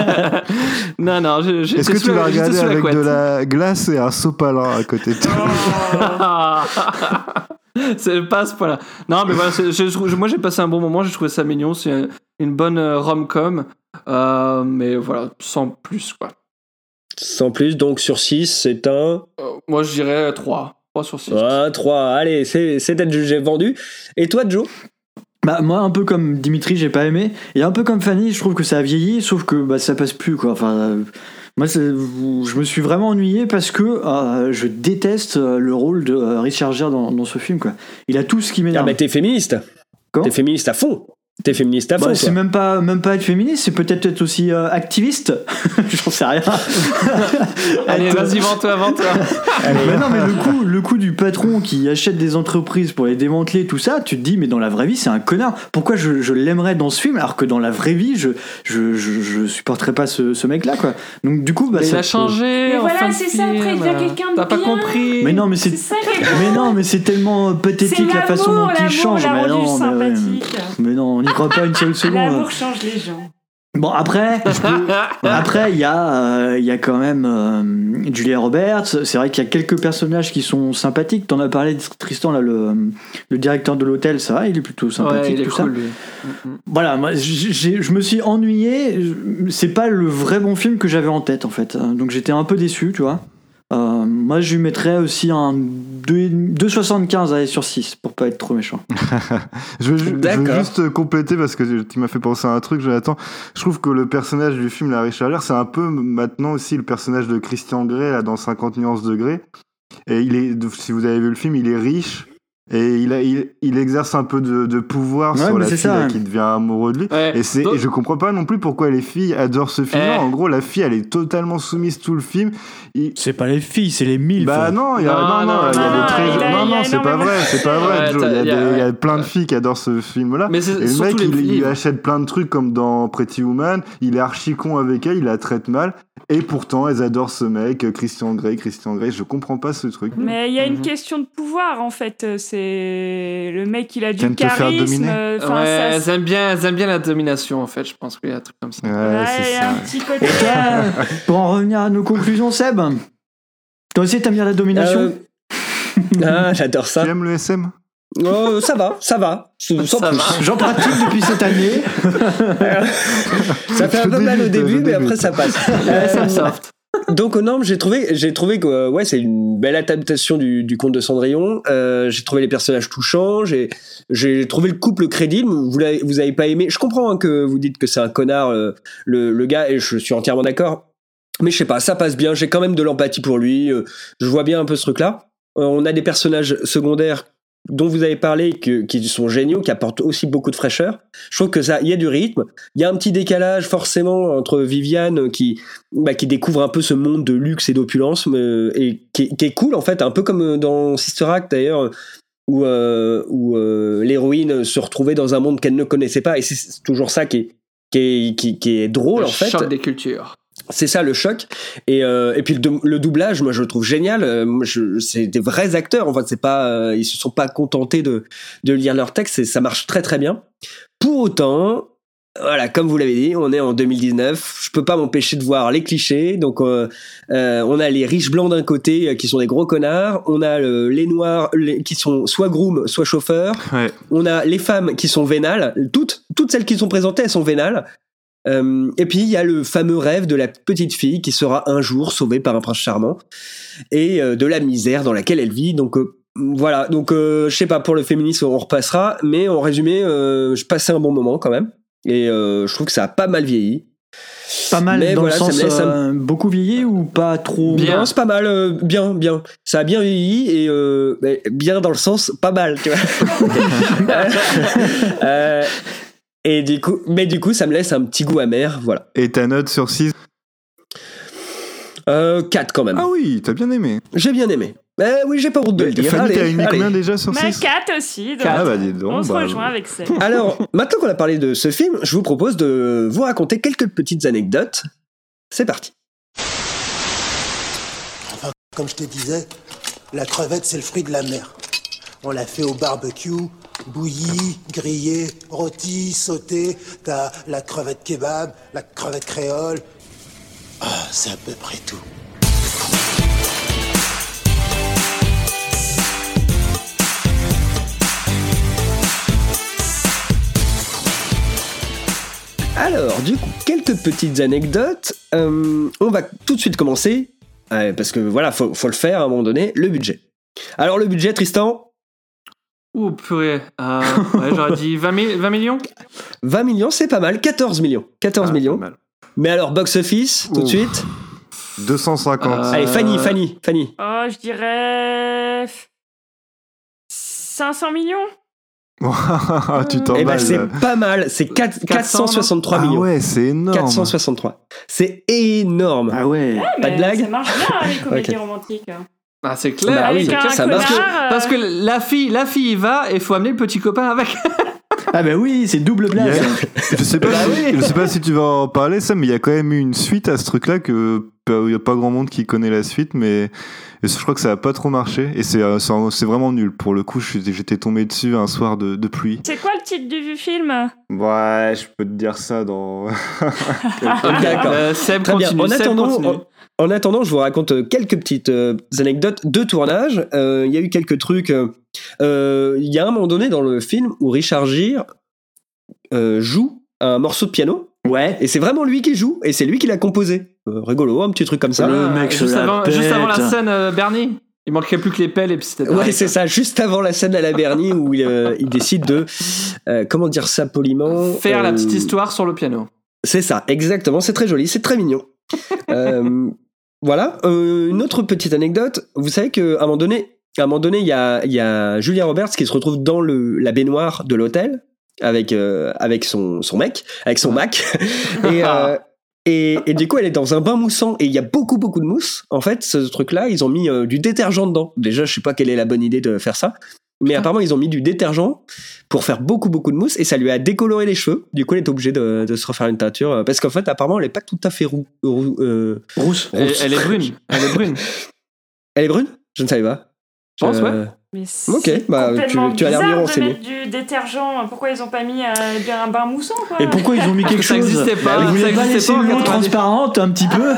non, non. Je, je, Est-ce que tu l'as regardé avec de la glace et un sopalin à côté de toi? C'est pas à ce point-là. Non, mais voilà, c'est, je, moi j'ai passé un bon moment, j'ai trouvé ça mignon. C'est une bonne rom-com. Euh, mais voilà, sans plus quoi. Sans plus, donc sur six, c'est un. Euh, moi je dirais trois. trois sur six. Ah, trois, allez, c'est, c'est d'être jugé vendu. Et toi, Joe? Bah moi un peu comme Dimitri j'ai pas aimé et un peu comme Fanny je trouve que ça a vieilli sauf que bah ça passe plus quoi enfin euh, moi c'est, je me suis vraiment ennuyé parce que euh, je déteste le rôle de euh, Richard Gere dans, dans ce film quoi. Il a tout ce qui m'énerve. Ah mais t'es féministe. Comment t'es féministe à fond. T'es féministe à fond. Bah, c'est même pas, même pas être féministe, c'est peut-être être aussi euh, activiste. J'en sais rien. Allez, vas-y, vends-toi, vends-toi. Mais non, mais le coup, le coup du patron qui achète des entreprises pour les démanteler, tout ça, tu te dis, mais dans la vraie vie, c'est un connard. Pourquoi je, je l'aimerais dans ce film alors que dans la vraie vie, je, je, je, je supporterais pas ce, ce mec-là, quoi. Donc, du coup, bah, mais ça il a changé. Mais en voilà, fin c'est de ça, après, il devient quelqu'un de T'as bien. pas compris. Mais non, mais c'est, c'est ça, mais non, mais c'est tellement pathétique c'est la façon dont il change. Mais non, mais, mais non, on n'y croit pas une seule seconde. L'amour change les gens. Bon après, je peux... après il y a, il euh, y a quand même euh, Julia Roberts. C'est vrai qu'il y a quelques personnages qui sont sympathiques. T'en as parlé, Tristan là, le, le directeur de l'hôtel, ça va, il est plutôt sympathique. Ouais, il est tout cool, ça. Lui. Voilà, moi, j'ai, je me suis ennuyé. C'est pas le vrai bon film que j'avais en tête en fait. Donc j'étais un peu déçu, tu vois. Euh, moi, je lui mettrais aussi un deux virgule soixante-quinze allez, sur six, pour pas être trop méchant. je, veux ju- je veux juste compléter, parce que tu m'as fait penser à un truc, Jonathan. Je trouve que le personnage du film, la Richard Gere, c'est un peu maintenant aussi le personnage de Christian Grey, là, dans cinquante nuances de Grey. Et il est, si vous avez vu le film, il est riche. Et il, a, il, il exerce un peu de, de pouvoir ouais, sur la fille ça, là, hein. qui devient amoureux de lui. Ouais. Et, c'est, Donc... et je comprends pas non plus pourquoi les filles adorent ce film. Eh. En gros, la fille, elle est totalement soumise tout le film. Il... C'est pas les filles, c'est les mille. Bah non, il y a, non, non, non, il y a non, des très... il a- non, il y a non, c'est pas énormément- vrai, c'est pas vrai, Ouais, Joe. Il y a, il y a- des, il y a ouais. plein de filles qui adorent ce film-là. Mais c'est Et le surtout mec, les il, il livres. achète plein de trucs comme dans Pretty Woman. Il est archi con avec elle, il la traite mal. Et pourtant, elles adorent ce mec, Christian Grey, Christian Grey. Je comprends pas ce truc. Mais il y a une Mhm. question de pouvoir en fait. C'est le mec, il a du Qui aime te faire charisme. dominer. euh, enfin, Ouais, ça, elles aiment bien, elles aiment bien la domination en fait. Je pense qu'il y a un truc comme ça. Ouais, ouais, c'est il y a ça. un petit côté. Toi, pour en revenir à nos conclusions, Seb, toi aussi t'aimes bien la domination Euh, Ah, j'adore ça. Tu aimes le S M? Oh, ça va, ça va. Sans Ça plus. va. J'en pratique depuis cette année. Ça fait un peu Le mal au début, début, le mais début. après ça passe. Ouais, ça Euh, me soft. Donc aux normes, j'ai trouvé, j'ai trouvé que euh, ouais, c'est une belle adaptation du, du conte de Cendrillon. Euh, j'ai trouvé les personnages touchants. J'ai, j'ai trouvé le couple crédible. Vous l'avez, vous avez pas aimé. Je comprends hein, que vous dites que c'est un connard, euh, le, le gars, et je suis entièrement d'accord. Mais je sais pas, ça passe bien. J'ai quand même de l'empathie pour lui. Euh, je vois bien un peu ce truc-là. Euh, on a des personnages secondaires dont vous avez parlé que, qui sont géniaux, qui apportent aussi beaucoup de fraîcheur. Je trouve que ça, il y a du rythme. Il y a un petit décalage forcément entre Viviane qui, bah, qui découvre un peu ce monde de luxe et d'opulence, mais, et qui, qui est cool en fait, un peu comme dans Sister Act d'ailleurs, où, euh, où euh, l'héroïne se retrouvait dans un monde qu'elle ne connaissait pas, et c'est, c'est toujours ça qui est, qui est, qui, qui est drôle Le en fait. choc des cultures. C'est ça le choc. Et, euh, et puis le, dou- le doublage, moi je le trouve génial. Euh, moi, je, c'est des vrais acteurs. En fait, c'est pas, euh, ils se sont pas contentés de, de lire leur texte. Et ça marche très très bien. Pour autant, voilà, comme vous l'avez dit, on est en deux mille dix-neuf. Je peux pas m'empêcher de voir les clichés. Donc, euh, euh, on a les riches blancs d'un côté euh, qui sont des gros connards. On a le, les noirs les, qui sont soit grooms, soit chauffeurs. Ouais. On a les femmes qui sont vénales. Toutes, toutes celles qui sont présentées, elles sont vénales. Euh, et puis il y a le fameux rêve de la petite fille qui sera un jour sauvée par un prince charmant et euh, de la misère dans laquelle elle vit. Donc euh, voilà, donc euh, je sais pas, pour le féminisme on repassera, mais en résumé, euh, je passais un bon moment quand même et euh, je trouve que ça a pas mal vieilli. Pas mal Mais dans voilà, le ça sens me laisse un- euh, beaucoup vieilli ou pas trop. Bien. Non, c'est pas mal, euh, bien, bien. Ça a bien vieilli et euh, mais bien dans le sens pas mal, tu vois. euh, et du coup, mais du coup, ça me laisse un petit goût amer, voilà. Et ta note sur six? Euh, quatre quand même. Ah oui, t'as bien aimé. J'ai bien aimé. Euh, oui, j'ai pas honte de le dire. Fanny, Allez, t'as mis allez. combien déjà sur Bah, six? quatre aussi. donc Ah bah dis donc. on se bah, rejoint avec ça. Alors, maintenant qu'on a parlé de ce film, je vous propose de vous raconter quelques petites anecdotes. C'est parti. Enfin, comme je te disais, la crevette, c'est le fruit de la mer. On l'a fait au barbecue, bouillie, grillée, rôtie, sautée. T'as la crevette kebab, la crevette créole. Ah, c'est à peu près tout. Alors, du coup, quelques petites anecdotes. Euh, on va tout de suite commencer, euh, parce que voilà, faut, faut le faire à un moment donné, le budget. Alors, le budget, Tristan? Ouh, purée. Euh, ouais, j'aurais dit vingt, mille, vingt millions. vingt millions, c'est pas mal. quatorze millions. quatorze Ah, millions. pas mal. Mais alors, box-office, tout de Ouf. suite. deux cent cinquante. Euh, Allez, Fanny, Fanny, Fanny. Oh, je dirais. cinq cents millions. Tu Eh ben, t'emballes. c'est pas mal. C'est quatre- quatre cent soixante-trois Ah millions. ouais, c'est énorme. quatre cent soixante-trois. C'est énorme. Ah ouais. Ouais, Pas de mais blague ça marche bien, hein, les comédies Ok. romantiques. Ah, c'est clair. Bah oui, Avec c'est un clair. ça connard, marche. euh, Parce que la fille, la fille y va et il faut amener le petit copain avec. Ah bah oui, c'est double Il y a- place. je sais pas, Bah si, oui. je sais pas si tu vas en parler, ça, mais il y a quand même eu une suite à ce truc-là que il y a pas grand monde qui connaît la suite, mais et je crois que ça a pas trop marché et c'est euh, c'est c'est vraiment nul. Pour le coup, je suis- j'étais tombé dessus un soir de, de pluie. C'est quoi le titre du film? Ouais, je peux te dire ça dans. D'accord. Euh, Seb Très bien. continue. En Seb attendant, continue. en, en attendant, je vous raconte euh, quelques petites euh, anecdotes de tournage. Euh, Il y a eu quelques trucs. euh, euh, Il y a un moment donné dans le film où Richard Gere euh, joue un morceau de piano. Ouais. Et c'est vraiment lui qui joue et c'est lui qui l'a composé. euh, rigolo, un petit truc comme ça. Le mec juste, se la avant, pète. juste avant la scène euh, Bernie. Il manquerait plus que les pelles et puis c'était Ouais, pareil, c'est quoi. ça, juste avant la scène à la Bernie où il, euh, il décide de, euh, comment dire ça poliment, Faire la euh, petite histoire sur le piano. C'est ça, exactement, c'est très joli, c'est très mignon. euh, voilà, euh, une autre petite anecdote, vous savez qu'à un moment donné, à un moment donné, il y a, il y a Julia Roberts qui se retrouve dans le, la baignoire de l'hôtel avec, euh, avec son, son mec, avec son Mac, et, euh, et, et du coup elle est dans un bain moussant et il y a beaucoup beaucoup de mousse. En fait, ce truc-là, ils ont mis euh, du détergent dedans. Déjà, je sais pas quelle est la bonne idée de faire ça, mais apparemment ils ont mis du détergent pour faire beaucoup beaucoup de mousse et ça lui a décoloré les cheveux. Du coup, elle est obligée de, de se refaire une teinture euh, parce qu'en fait, apparemment, elle est pas tout à fait roux, roux, euh, rousse. Elle, elle est brune. Elle est brune. Elle est brune ? Je ne savais pas. Je pense, Euh, ouais. Mais c'est Ok, bah tu, complètement tu as l'air mieux bizarre de renseigné. mettre du détergent. Pourquoi ils ont pas mis euh, bien un bain moussant, quoi? Et pourquoi ils ont mis Parce quelque que ça chose existait pas, Ils ça voulaient pas existait laisser pas en l'eau quatre-vingt-dix. transparente un petit peu.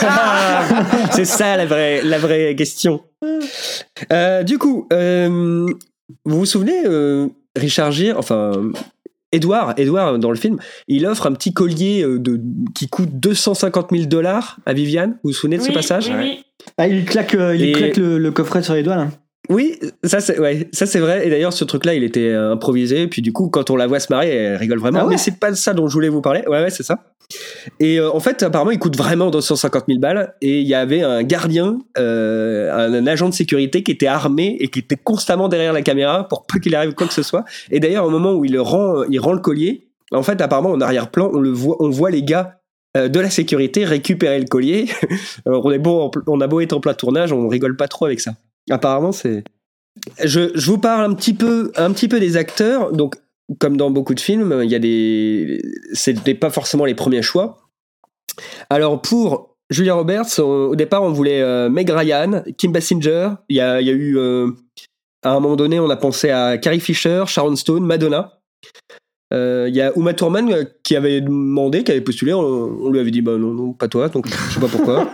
C'est ça la vraie, la vraie question. Euh, du coup, euh, vous vous souvenez, euh, Richard Gere, enfin, Edouard, Edouard dans le film, il offre un petit collier euh, de, qui coûte deux cent cinquante mille dollars à Viviane. Vous vous souvenez de ce Oui, passage? oui, oui. Ah, il claque, euh, il Et- claque le, le coffret sur les doigts là. Oui, ça c'est ouais, ça c'est vrai. Et d'ailleurs, ce truc-là, il était euh, improvisé. Puis du coup, quand on la voit se marrer, elle rigole vraiment. Ah ouais. Mais c'est pas ça dont je voulais vous parler. Ouais, ouais, c'est ça. Et euh, en fait, apparemment, il coûte vraiment deux cent cinquante mille balles. Et il y avait un gardien, euh, un, un agent de sécurité qui était armé et qui était constamment derrière la caméra pour peu qu'il arrive quoi que ce soit. Et d'ailleurs, au moment où il le rend, il rend le collier, en fait, apparemment, en arrière-plan, on le voit, on voit les gars euh, de la sécurité récupérer le collier. Alors, on est beau, en pl- on a beau être en plein tournage, on rigole pas trop avec ça. Apparemment, c'est. Je, je vous parle un petit peu, un petit peu des acteurs. Donc, comme dans beaucoup de films, il y a des, c'était pas forcément les premiers choix. Alors pour Julia Roberts, au, au départ, on voulait euh, Meg Ryan, Kim Basinger. Il y a, il y a eu, euh, à un moment donné, on a pensé à Carrie Fisher, Sharon Stone, Madonna. Euh, Il y a Uma Thurman euh, qui avait demandé, qui avait postulé. On, on lui avait dit, bah non, non, pas toi. Donc je sais pas pourquoi.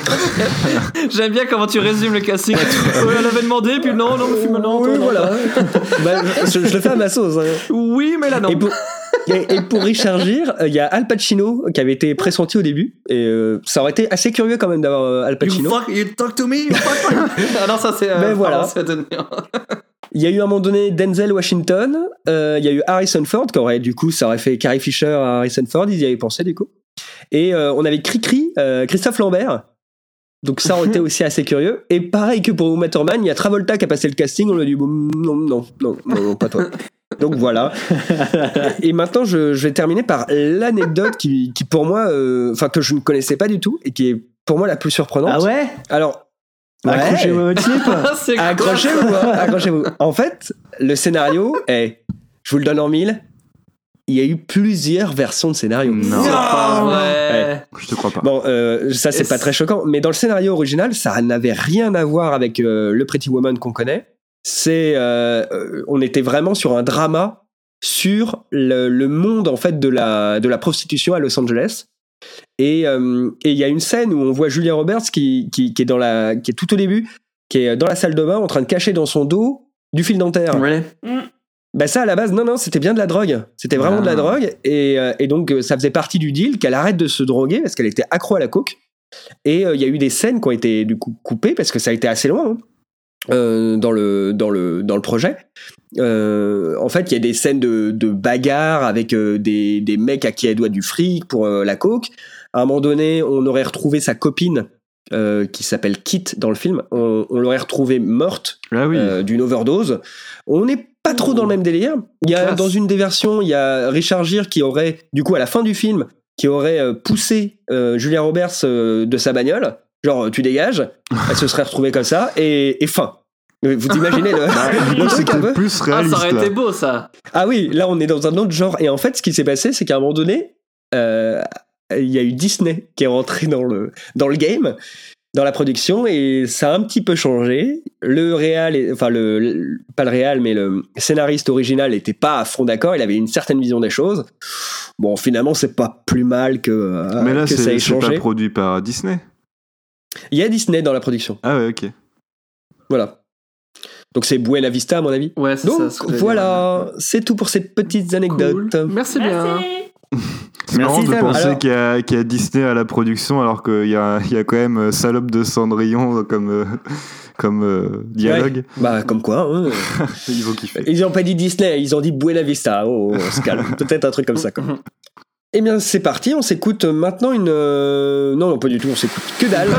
J'aime bien comment tu résumes le casting. Ouais, elle avait demandé, puis non, non, le film, non. Oui, non, voilà. Bah, je, je le fais à ma sauce. Hein. Oui, mais là, non. Et pour, et, et pour Richard Gere, il y a Al Pacino qui avait été pressenti au début. Et euh, ça aurait été assez curieux quand même d'avoir euh, Al Pacino. You, fuck, you talk to me, you fuck me. Ah non, ça c'est. Euh, Mais voilà. pardon, c'est donné. Il y a eu à un moment donné Denzel Washington. Euh, Il y a eu Harrison Ford qui aurait, du coup, ça aurait fait Carrie Fisher à Harrison Ford. Ils y avaient pensé, du coup. Et euh, on avait Cricri, euh, Christophe Lambert. Donc ça aurait été aussi assez curieux. Et pareil que pour Uma Thurman, il y a Travolta qui a passé le casting. On lui a dit bon, non, non, non, non, non, pas toi. Donc voilà. Et maintenant, je, je vais terminer par l'anecdote qui, qui pour moi, euh, enfin que je ne connaissais pas du tout et qui est pour moi la plus surprenante. Ah ouais. Alors. Ouais. Accrochez-vous à votre slip. C'est quoi, Accrochez-vous, hein, accrochez-vous. En fait, le scénario, est, je vous le donne en mille, il y a eu plusieurs versions de scénario. Non. Ouais. Ouais. Je te crois pas. Bon, euh, ça c'est Et pas c'est- très choquant, mais dans le scénario original, ça n'avait rien à voir avec euh, le Pretty Woman qu'on connaît. C'est, euh, euh, on était vraiment sur un drama sur le, le monde en fait de la de la prostitution à Los Angeles. Et euh, et il y a une scène où on voit Julia Roberts qui, qui qui est dans la qui est tout au début, qui est dans la salle de bain en train de cacher dans son dos du fil dentaire. Ouais. Bah ça à la base non non c'était bien de la drogue, c'était vraiment Ah. de la drogue et, euh, et donc euh, ça faisait partie du deal qu'elle arrête de se droguer parce qu'elle était accro à la coke et il euh, y a eu des scènes qui ont été du coup coupées parce que ça a été assez loin hein, euh, dans le dans le dans le projet. Euh, en fait il y a des scènes de, de bagarre avec euh, des, des mecs à qui elle doit du fric pour euh, la coke. À un moment donné on aurait retrouvé sa copine euh, qui s'appelle Kit dans le film, on, on l'aurait retrouvée morte Ah oui. euh, d'une overdose. On n'est pas trop dans le même délire. Il y a Classe. dans une des versions, il y a Richard Gere qui aurait, du coup, à la fin du film, qui aurait euh, poussé euh, Julia Roberts euh, de sa bagnole, genre tu dégages. Elle se serait retrouvée comme ça et, et fin. Vous imaginez le, le Là, truc un c'était peu plus Ah, réaliste. ça aurait là. été beau ça. Ah oui, là on est dans un autre genre. Et en fait, ce qui s'est passé, c'est qu'à un moment donné, euh, il y a eu Disney qui est rentré dans le dans le game, dans la production, et ça a un petit peu changé. Le réal, est- enfin le, le- pas le réal, mais le scénariste original n'était pas à fond d'accord. Il avait une certaine vision des choses. Bon, finalement, c'est pas plus mal que, euh, Mais là, que ça ait c'est c'est pas changé. produit par Disney. Il y a Disney dans la production. Ah ouais, ok. Voilà. Donc c'est Buena Vista à mon avis. Ouais, c'est Donc ça. ce que j'allais voilà, c'est tout pour ces petites dire. anecdotes. Cool. Merci bien. Merci. C'est marrant de penser alors... qu'il, y a, qu'il y a Disney à la production alors qu'il y a, il y a quand même Salope de Cendrillon comme, euh, comme euh, dialogue. Ouais. Bah, comme quoi. Hein. Ils vont kiffer. Ils n'ont pas dit Disney, ils ont dit Buena Vista. Oh, on se calme. Peut-être un truc comme ça. Quoi. Eh bien, c'est parti. On s'écoute maintenant une. Euh... Non, non, pas du tout. On s'écoute que dalle.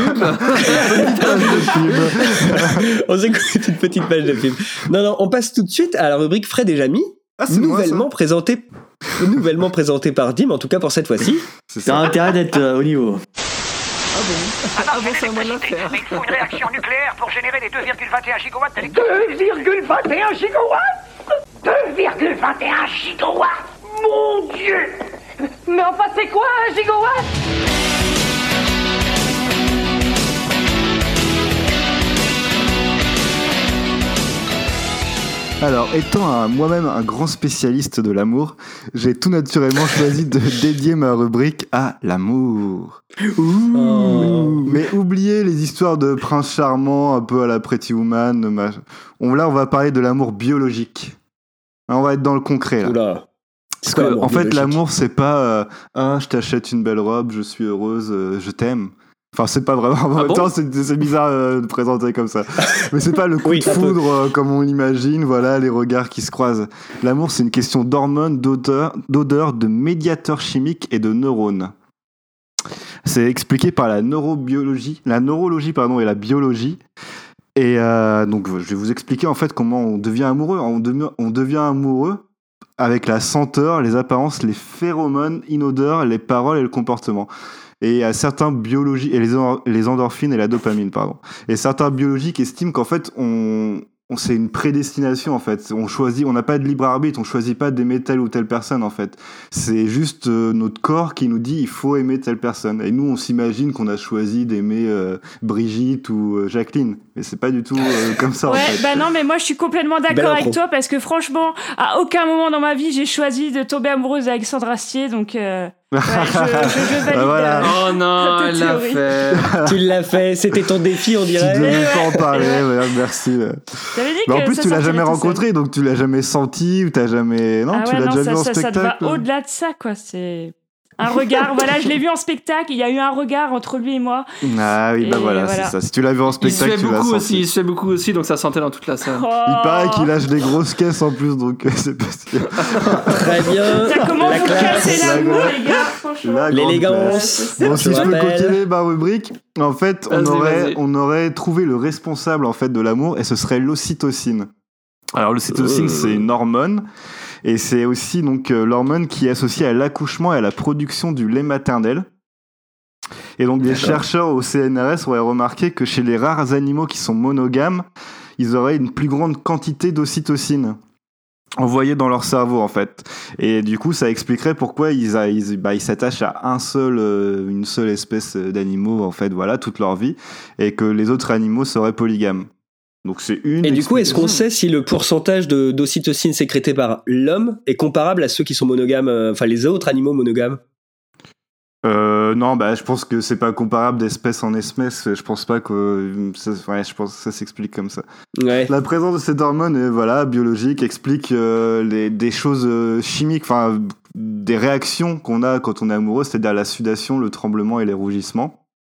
On s'écoute une petite page de pub. Non, non, on passe tout de suite à la rubrique Fred et Jamy. Ah, nouvellement présentée. Nouvellement présenté par Dim, en tout cas pour cette fois-ci. T'as intérêt d'être euh, au niveau. Ah bon, ah bon, c'est un moyen de faire. Mais il faut une réaction nucléaire pour générer les deux virgule vingt et un gigawatts d'électricité. deux virgule vingt et un gigawatts deux virgule vingt et un gigawatts Mon Dieu. Mais enfin, c'est quoi un gigawatt? Alors, étant un, moi-même un grand spécialiste de l'amour, j'ai tout naturellement choisi de dédier ma rubrique à l'amour. Ouh. Mais oubliez les histoires de prince charmant, un peu à la Pretty Woman. Ma... On, là, on va parler de l'amour biologique. Là, on va être dans le concret. Là. Oula. Parce que, en fait, l'amour, c'est pas euh, ah, je t'achète une belle robe, je suis heureuse, euh, je t'aime. Enfin, c'est pas vraiment. En ah même bon temps, c'est, c'est bizarre euh, de présenter comme ça. Mais c'est pas le coup oui, de foudre euh, comme on l'imagine, voilà, les regards qui se croisent. L'amour, c'est une question d'hormones, d'odeur, d'odeur, de médiateurs chimiques et de neurones. C'est expliqué par la neurobiologie, la neurologie, pardon, et la biologie. Et euh, donc, je vais vous expliquer en fait comment on devient amoureux. On, de, on devient amoureux avec la senteur, les apparences, les phéromones, inodeurs, les paroles et le comportement. Et il y a certains biologiques, et les, les endorphines et la dopamine, pardon. Et certains biologiques estiment qu'en fait, on, on, c'est une prédestination, en fait. On choisit, on n'a pas de libre arbitre, on choisit pas d'aimer telle ou telle personne, en fait. C'est juste euh, notre corps qui nous dit il faut aimer telle personne. Et nous, on s'imagine qu'on a choisi d'aimer euh, Brigitte ou euh, Jacqueline. Mais c'est pas du tout euh, comme ça, ouais, en fait. Bah non, mais moi, je suis complètement d'accord avec toi, parce que franchement, à aucun moment dans ma vie, j'ai choisi de tomber amoureuse d'Alexandre Astier, donc... Euh... Ouais, je, je, je valide. Voilà. Oh non, elle l'a fait. Tu l'as fait, c'était ton défi, on dirait. Tu devais pas en parler, ouais, merci. Mais en plus, tu l'as jamais rencontré, seul. Donc tu l'as jamais senti, ou t'as jamais. Non, ah ouais, tu l'as non, déjà ça, vu en ça, spectacle. Ça te va au-delà de ça, quoi. C'est. Un regard, voilà, je l'ai vu en spectacle, il y a eu un regard entre lui et moi. Ah oui, bah voilà, voilà, c'est ça. Si tu l'as vu en spectacle, tu l'as senti. Aussi, il se fait beaucoup aussi, donc ça sentait dans toute la salle. Oh. Il paraît qu'il lâche des grosses caisses en plus, donc c'est possible. Très bien. Ça comment la vous cassez l'amour, les gars, franchement. L'élégance. Bon, si je peux continuer ma rubrique, en fait, on vas-y, aurait, vas-y. on aurait trouvé le responsable en fait de l'amour, et ce serait l'ocytocine. Alors l'ocytocine, euh... c'est une hormone. Et c'est aussi donc euh, l'hormone qui est associée à l'accouchement et à la production du lait maternel. Et donc des chercheurs au C N R S auraient remarqué que chez les rares animaux qui sont monogames, ils auraient une plus grande quantité d'ocytocine envoyée dans leur cerveau en fait. Et du coup, ça expliquerait pourquoi ils, a, ils, bah, ils s'attachent à un seul, euh, une seule espèce d'animaux en fait, voilà, toute leur vie, et que les autres animaux seraient polygames. Donc c'est une et du coup, est-ce qu'on sait si le pourcentage de, d'ocytocine sécrété par l'homme est comparable à ceux qui sont monogames, euh, enfin les autres animaux monogames? euh, Non, bah je pense que c'est pas comparable d'espèce en espèce. Je pense pas que ça, ouais, je pense que ça s'explique comme ça. Ouais. La présence de cette hormone, euh, voilà, biologique, explique euh, les, des choses euh, chimiques, enfin des réactions qu'on a quand on est amoureux, c'est-à-dire la sudation, le tremblement et les rougissements.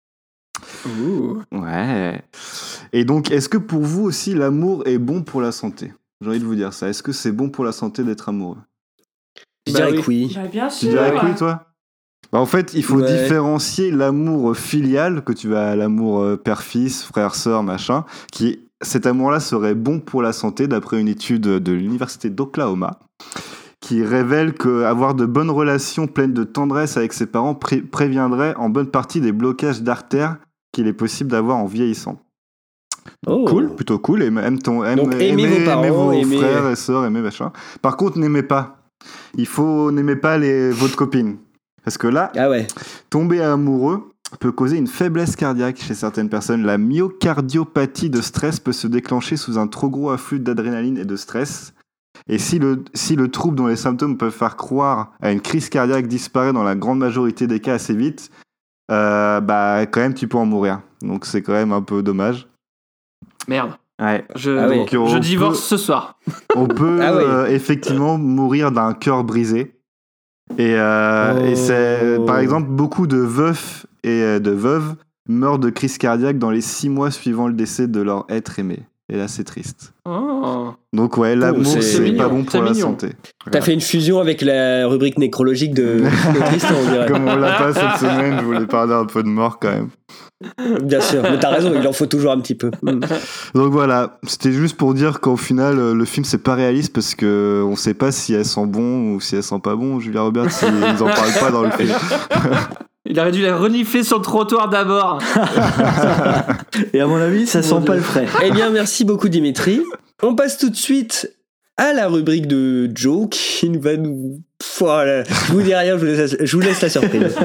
Ouh. Ouais. Et donc, est-ce que pour vous aussi, l'amour est bon pour la santé? J'ai envie de vous dire ça. Est-ce que c'est bon pour la santé d'être amoureux? Je dirais que oui. Bah, bien sûr. Tu dirais que oui, toi? Bah, en fait, il faut ouais. différencier l'amour filial, que tu vas l'amour père-fils, frère-sœur, machin, qui, cet amour-là serait bon pour la santé, d'après une étude de l'université d'Oklahoma, qui révèle qu'avoir de bonnes relations pleines de tendresse avec ses parents pré- préviendrait en bonne partie des blocages d'artères qu'il est possible d'avoir en vieillissant. Oh. Cool, plutôt cool. Aime, aime ton, aime, Donc, aimez aimez vos parents, aimez vos aimez... frères et sœurs, aimez machin. Par contre, n'aimez pas. Il faut n'aimez pas les, votre copine. Parce que là, ah ouais. tomber amoureux peut causer une faiblesse cardiaque chez certaines personnes. La myocardiopathie de stress peut se déclencher sous un trop gros afflux d'adrénaline et de stress. Et si le, si le trouble dont les symptômes peuvent faire croire à une crise cardiaque disparaît dans la grande majorité des cas assez vite, euh, bah quand même tu peux en mourir. Donc c'est quand même un peu dommage. Merde. Ouais. Je, ah oui. Donc, je divorce peut, ce soir. On peut ah oui. euh, effectivement mourir d'un cœur brisé. Et, euh, Oh. et c'est, par exemple, beaucoup de veufs et euh, de veuves meurent de crise cardiaque dans les six mois suivant le décès de leur être aimé. Et là, c'est triste. Oh. Donc ouais, l'amour, c'est- c'est, c'est pas mignon, bon pour c'est la mignon. santé. T'as Voilà. fait une fusion avec la rubrique nécrologique de, de Tristan, on dirait. Comme on l'a pas cette semaine, je voulais parler un peu de mort quand même. Bien sûr, mais t'as raison, il en faut toujours un petit peu. Mm. Donc voilà, c'était juste pour dire qu'au final, euh, le film, c'est pas réaliste parce que on sait pas si elle sent bon ou si elle sent pas bon. Julia Roberts, ils ils en parlent pas dans le film. Il aurait dû la renifler sur le trottoir d'abord. Et à mon avis, ça sent pas le frais. Eh bien, merci beaucoup, Dimitri. On passe tout de suite à la rubrique de Joe qui va nous. Voilà. Je vous dis rien, je vous laisse la, je vous laisse la surprise.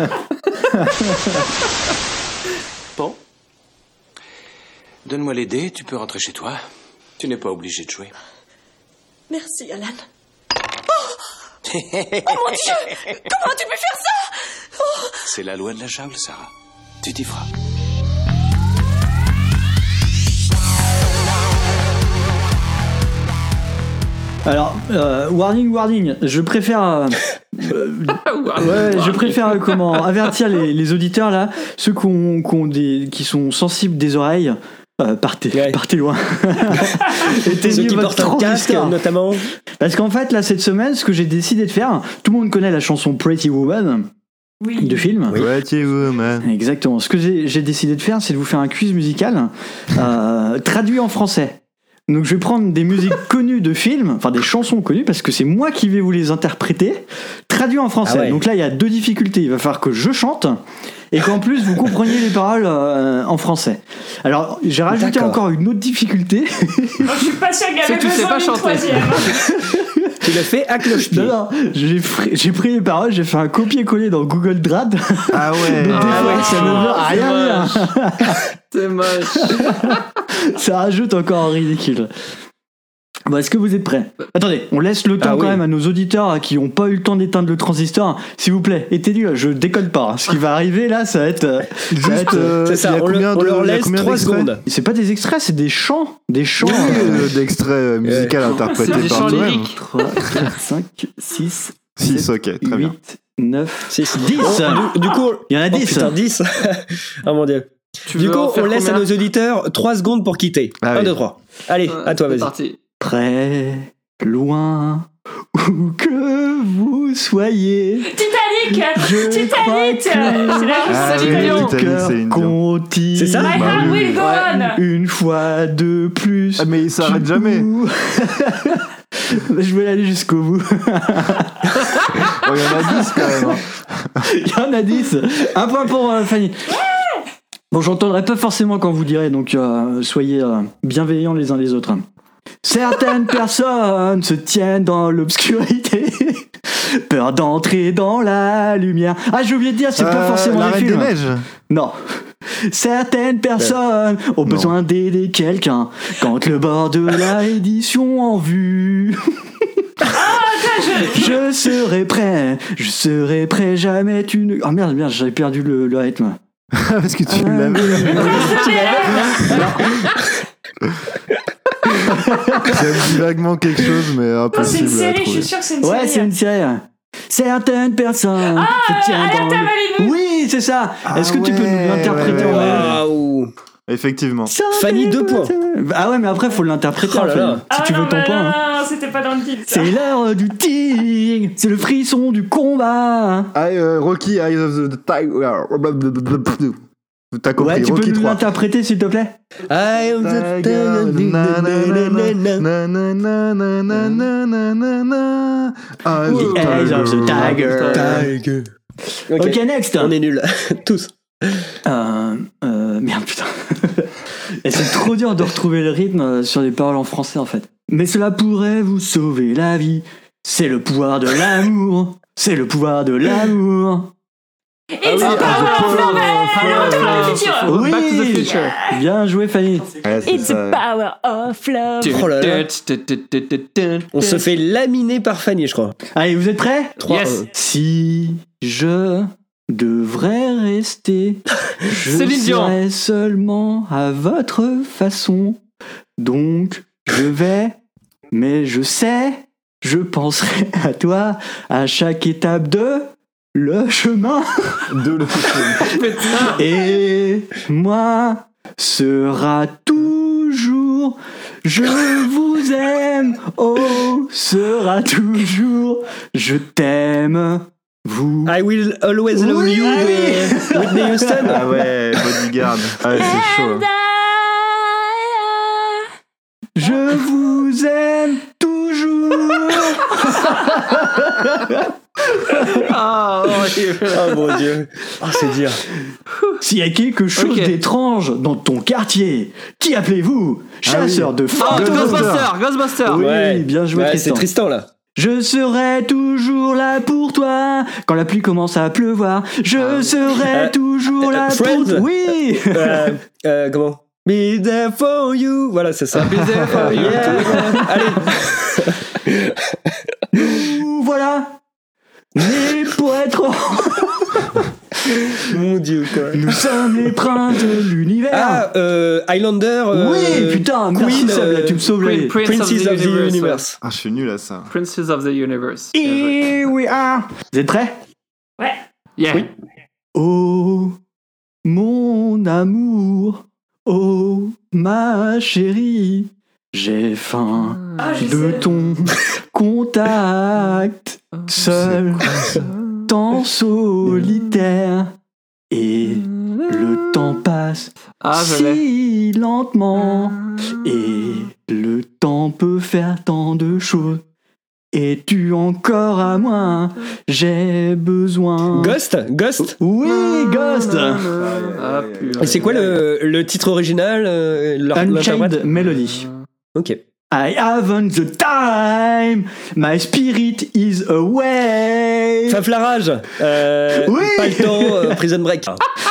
Bon. Donne-moi les dés, tu peux rentrer chez toi. Tu n'es pas obligé de jouer. Merci, Alan. Oh mon Dieu! Comment tu peux faire ça? Oh. C'est la loi de la jungle, Sarah. Tu t'y feras. Alors, euh, warning, warning, je préfère... euh, euh, ouais, je préfère euh, comment avertir les, les auditeurs là, ceux qui, ont, qui, ont des, qui sont sensibles des oreilles, euh, partez, Ouais. partez loin. Ceux Éteignez qui votre portent un casque, transistor. notamment. Parce qu'en fait, là, cette semaine, ce que j'ai décidé de faire, tout le monde connaît la chanson Pretty Woman Oui. du film. Pretty Woman. Exactement. Ce que j'ai j'ai décidé de faire, c'est de vous faire un quiz musical euh, traduit en français. Donc je vais prendre des musiques connues de films, enfin des chansons connues, parce que c'est moi qui vais vous les interpréter, traduits en français. Ah ouais. Donc là, il y a deux difficultés. Il va falloir que je chante et qu'en plus vous compreniez les paroles euh, en français. Alors j'ai rajouté D'accord. encore une autre difficulté. Moi, je suis pas sûre qu'il y C'est avait que tu sais besoin pas d'une chanter. troisième. Tu l'as fait à cloche-pied. Non, non, j'ai fri- j'ai pris les paroles, j'ai fait un copier-coller dans Google Trad. Ah ouais. Donc des Ah fois, ouais, ça ne veut c'est rien moche. dire. C'est moche. Ça rajoute encore en ridicule. Bon, est-ce que vous êtes prêts? Attendez, on laisse le temps Ah quand oui. même à nos auditeurs qui n'ont pas eu le temps d'éteindre le transistor. S'il vous plaît, éteignez-le, je déconne pas. Ce qui va arriver là, ça va être. euh, ça va Juste, être, euh, euh, C'est ça, il y a on, le- combien on de- leur il y a laisse combien trois d'extraits secondes. C'est pas des extraits, c'est des chants. Des chants. Oui, euh, d'extraits euh, musicaux interprétés C'est des par chants toi-même. lyriques. trois, quatre, cinq, six, six, ok, très bien. huit, neuf, six, dix. Du, du coup, Il y en a oh, dix. putain, dix. Oh mon dieu. Tu Du veux coup, en faire on laisse à combien nos auditeurs trois secondes pour quitter. Ah un, oui. deux, trois. Allez, Ouais, à toi, c'est vas-y. parti. Près, loin, où que vous soyez. Titanic Je Titanic crois que- C'est la Ah juste oui, Céline Dion. Titanic, Cœur Céline Dion. continue. C'est ça My Bah heart oui. will go on. Une fois de plus. Ah, mais il s'arrête du jamais. coup. Je vais aller jusqu'au bout. Oh, il y en a dix quand même. hein. Il y en a dix. Un point pour euh, Fanny. Bon, j'entendrai pas forcément quand vous direz, donc euh, soyez euh, bienveillants les uns les autres. Certaines personnes se tiennent dans l'obscurité, peur d'entrer dans la lumière. Ah, j'ai oublié de dire, c'est pas Euh, forcément La les Reine films. des Neiges. Non. Certaines personnes ont Non. besoin d'aider quelqu'un quand le bord de la édition en vue. Je serai prêt, je serai prêt, jamais tu ne... Oh merde, merde, j'avais perdu le, le rythme. Parce que tu Ah, l'avais. Ça me dit vaguement quelque chose, mais Oh, c'est une impossible à série, je trouver. suis sûre que c'est une Ouais, série. c'est une série. Certaines personnes se tiennent Alerte dans à le... Malibu. Oui, c'est ça. Ah Est-ce que tu peux ouais, nous l'interpréter ouais, en ouais. Waouh. Effectivement. Fanny, deux points. Ah ouais, mais après, faut l'interpréter. Oh en là fait. là. Si Ah tu non, veux ton bah point. non, hein. non, c'était pas dans le titre. ça. C'est l'heure du tigre, c'est le frisson du combat. Ah, euh, Rocky, Eyes of the Tiger. T'as compris, Ouais, tu peux Rocky nous trois. l'interpréter s'il te plaît? I am the tiger. Na, na, na, na, na. Na, na, na, na, na, na, na, na. Eyes of the Eyes of the Tiger. tiger. Ok, Ok, next. on est nuls. Tous. Euh, euh, merde, putain. Et c'est trop dur de retrouver le rythme sur les paroles en français en fait. Mais cela pourrait vous sauver la vie. C'est le pouvoir de l'amour. C'est le pouvoir de l'amour. It's the power of love. Le retour vers le futur. Oui. Back to the future. Bien joué, Fanny. Ouais, c'est It's the ça. power of love. Oh là là. On se fait laminer par Fanny, je crois. Allez, vous êtes prêts? Trois, Yes. un. Si je devrais rester, je Céline Dion. serai seulement à votre façon. Donc, je vais, mais je sais je penserai à toi à chaque étape de le chemin. De le chemin. Et moi sera toujours, je vous aime, oh, sera toujours, je t'aime. Vous. I will always love Oui. you de Whitney Houston. Ah ouais, Bodyguard. Ah ouais, c'est chaud. Je vous aime toujours. Ah, oh mon Dieu. Ah, c'est dur. S'il y a quelque chose Ok. d'étrange dans ton quartier, qui appelez-vous? Chasseur oui. de Oh, fantômes. Ghostbuster, Ghostbuster. Oui, Ouais. bien joué, Ouais, Tristan. c'est Tristan là. Je serai toujours là pour toi quand la pluie commence à pleuvoir. Je serai Euh, toujours euh, là Friends. pour toi. Oui. Euh, euh, comment? Be there for you. Voilà, c'est ça. Be there for you. Yeah. Allez. Nous voilà. Nés pour être. Mon Dieu, quoi. Nous sommes les princes de l'univers. Ah, euh, Highlander. euh, oui, putain, merci Queen, Seb, là, tu me sauves Queen, les. Prince Princess of the of the Universe, Universe. Ah, je suis nul à ça. Princes of the Universe. Here we are. Vous êtes prêts? Ouais. Yeah. Oui. Oh, mon amour, oh, ma chérie, j'ai faim Ah, je de sais. ton contact, seul, temps solitaire, et le temps passe Ah, je l'ai. si lentement, et le temps peut faire tant de choses. Es-tu encore à moi? J'ai besoin. Ghost Ghost Oui, Ghost. Ah, purée. Et c'est quoi le, le titre original euh, l'in- l'interprète Unchained Melody. Ok. I haven't the time. My spirit is away. Faf la rage. Euh, Oui. Pas le temps. euh, Prison Break.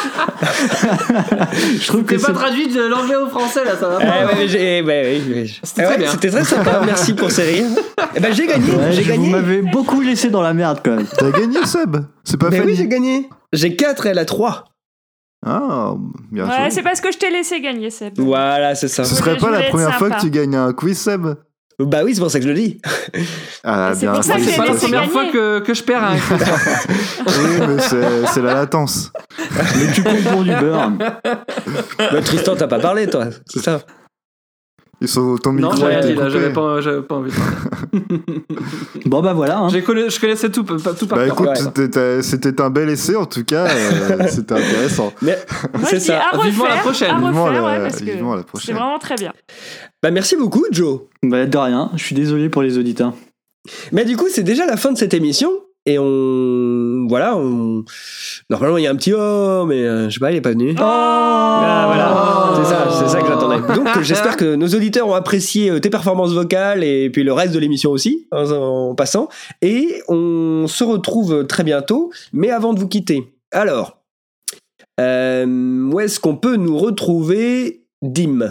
Je trouve que T'es pas c'est traduit de l'anglais au français là, ça va Eh pas. ouais, mais j'ai- ouais, ouais, ouais. C'était Eh très ouais, bien. C'était très sympa. Merci pour ces rires. Eh ben j'ai gagné. Ouais, j'ai je- gagné. Vous m'avez beaucoup laissé dans la merde quand même. T'as gagné, Seb? C'est pas Ben Fanny. oui, j'ai gagné. J'ai quatre et elle a trois. Ah, bien Ouais, joué. c'est parce que je t'ai laissé gagner, Seb. Voilà, c'est ça. Ce serait Je pas la voulais être première fois sympa. que tu gagnes un quiz, Seb? Bah oui, c'est pour ça que je le dis. Ah, C'est bien pour ça que C'est j'ai pas la laissé première gagner. fois que, que je perds un. Oui, mais c'est c'est la latence. Mais tu comptes pour du beurre. Bah, Tristan, t'as pas parlé, toi. C'est ça. Ils sont ton Non, micro j'ai a rien été dit là, j'avais coupé. pas, j'avais pas envie de parler. Bon bah voilà. Hein. J'ai connu- Je connaissais tout, pas- tout par Bah cœur. écoute, Ouais. c'était- c'était un bel essai en tout cas, euh, c'était intéressant. Mais Moi, c'est je dis ça. à refaire, Vivement la prochaine. à Vivement refaire, la- ouais, parce que vivement la c'est prochaine. vraiment très bien. Bah merci beaucoup, Joe. Bah de rien. Je suis désolé pour les auditeurs. Mais du coup, c'est déjà la fin de cette émission. Et on. Voilà, on. Normalement, il y a un petit oh, mais euh, je sais pas, il est pas venu. Ah, voilà, c'est ça, c'est ça que j'attendais. Donc, euh, j'espère que nos auditeurs ont apprécié euh, tes performances vocales et puis le reste de l'émission aussi, en, en passant. Et on se retrouve très bientôt. Mais avant de vous quitter, alors, euh, où est-ce qu'on peut nous retrouver, Dim?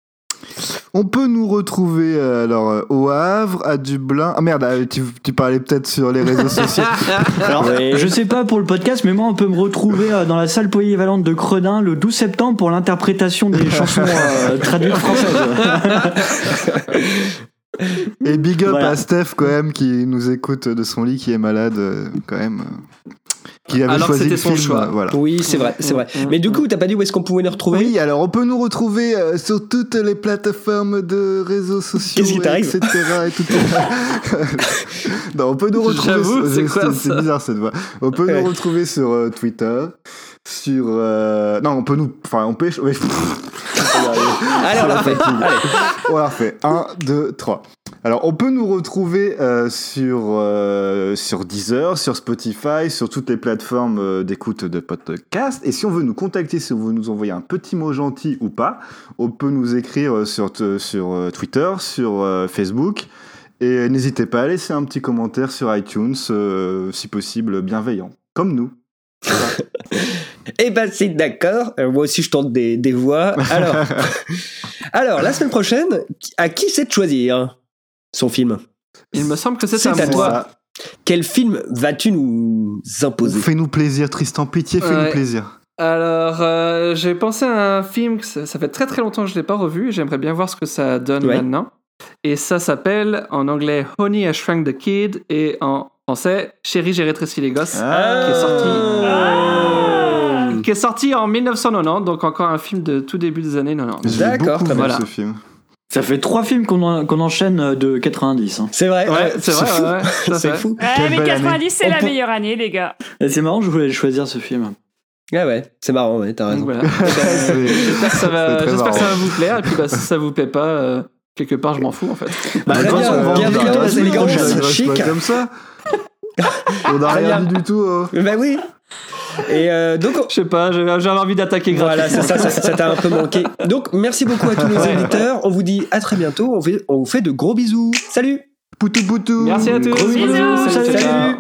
On peut nous retrouver euh, alors euh, au Havre, à Dublin. Ah merde, ah, tu, tu parlais peut-être sur les réseaux sociaux. Alors, Oui. je sais pas pour le podcast, mais moi on peut me retrouver euh, dans la salle polyvalente de Credin le douze septembre pour l'interprétation des chansons euh, traduites françaises. Et big up Voilà. à Steph quand même qui nous écoute de son lit, qui est malade euh, quand même. euh, Qui avait Alors que choisi c'était le son film, choix. euh, voilà. Oui, c'est vrai, c'est vrai. Mais du coup, t'as pas dit où est-ce qu'on pouvait nous retrouver? Oui, alors on peut nous retrouver euh, sur toutes les plateformes de réseaux sociaux, Qu'est-ce qui t'arrive et cetera. Et tout. Non, on peut nous retrouver. J'avoue, sur- c'est quoi c'est ça bizarre cette voix. On peut Ouais. nous retrouver sur euh, Twitter, sur. euh, Non, on peut nous. Enfin, on peut. éch- ouais. Allez, on la refait. Allez. On la refait. un, deux, trois. Alors, on peut nous retrouver euh, sur, euh, sur Deezer, sur Spotify, sur toutes les plateformes euh, d'écoute de podcast. Et si on veut nous contacter, si on veut nous envoyer un petit mot gentil ou pas, on peut nous écrire euh, sur, t- sur euh, Twitter, sur euh, Facebook. Et n'hésitez pas à laisser un petit commentaire sur iTunes, euh, si possible bienveillant, comme nous. Eh ben, c'est d'accord. Euh, moi aussi, je tente des, des voix. Alors, alors, la semaine prochaine, à qui c'est de choisir son film? Il me semble que c'est C'est à à moi. toi. Quel film vas-tu nous imposer? Fais-nous plaisir, Tristan, pitié, fais-nous Ouais. plaisir. Alors, euh, j'ai pensé à un film que ça, ça fait très très longtemps que je l'ai pas revu et j'aimerais bien voir ce que ça donne Ouais. maintenant. Et ça s'appelle en anglais Honey, I Shrunk the Kid et en français Chérie, j'ai rétréci les gosses, Ah. qui est sorti. Qui est sorti en dix-neuf cent quatre-vingt-dix, donc encore un film de tout début des années quatre-vingt-dix. J'ai D'accord, beaucoup très aimé bien. ce film. Ça fait trois films qu'on, en- qu'on enchaîne de quatre-vingt-dix. Hein. C'est vrai, Ouais, ouais, c'est vrai, fou. ouais, ouais, tout à c'est fait. fou. Ouais, Quelle mais belle quatre-vingt-dix, c'est On la peut- meilleure année, les gars. Et c'est marrant, je voulais choisir ce film. Ouais, ouais, c'est marrant, ouais, t'as raison. Donc voilà. J'espère que ça va, C'est très j'espère que ça va marrant. vous plaire. Et puis bah, si ça vous plaît pas, euh, quelque part, je m'en fous en fait. Bah, Très très bien, bien, on va bienveillance, on va- élégance, on va- chic. pas comme ça. On n'a Très rien bien. dit du tout. oh. Bah oui. Et euh, donc, Je sais pas, j'avais j'avais envie d'attaquer voilà, gratuitement. c'est ça, ça, ça t'a un peu manqué. Donc, merci beaucoup à tous nos auditeurs. On vous dit à très bientôt. On, fait, on vous fait de gros bisous. Salut. Poutou poutou. Merci à tous. Gros bisous. Bisous. Salut. Salut. Salut.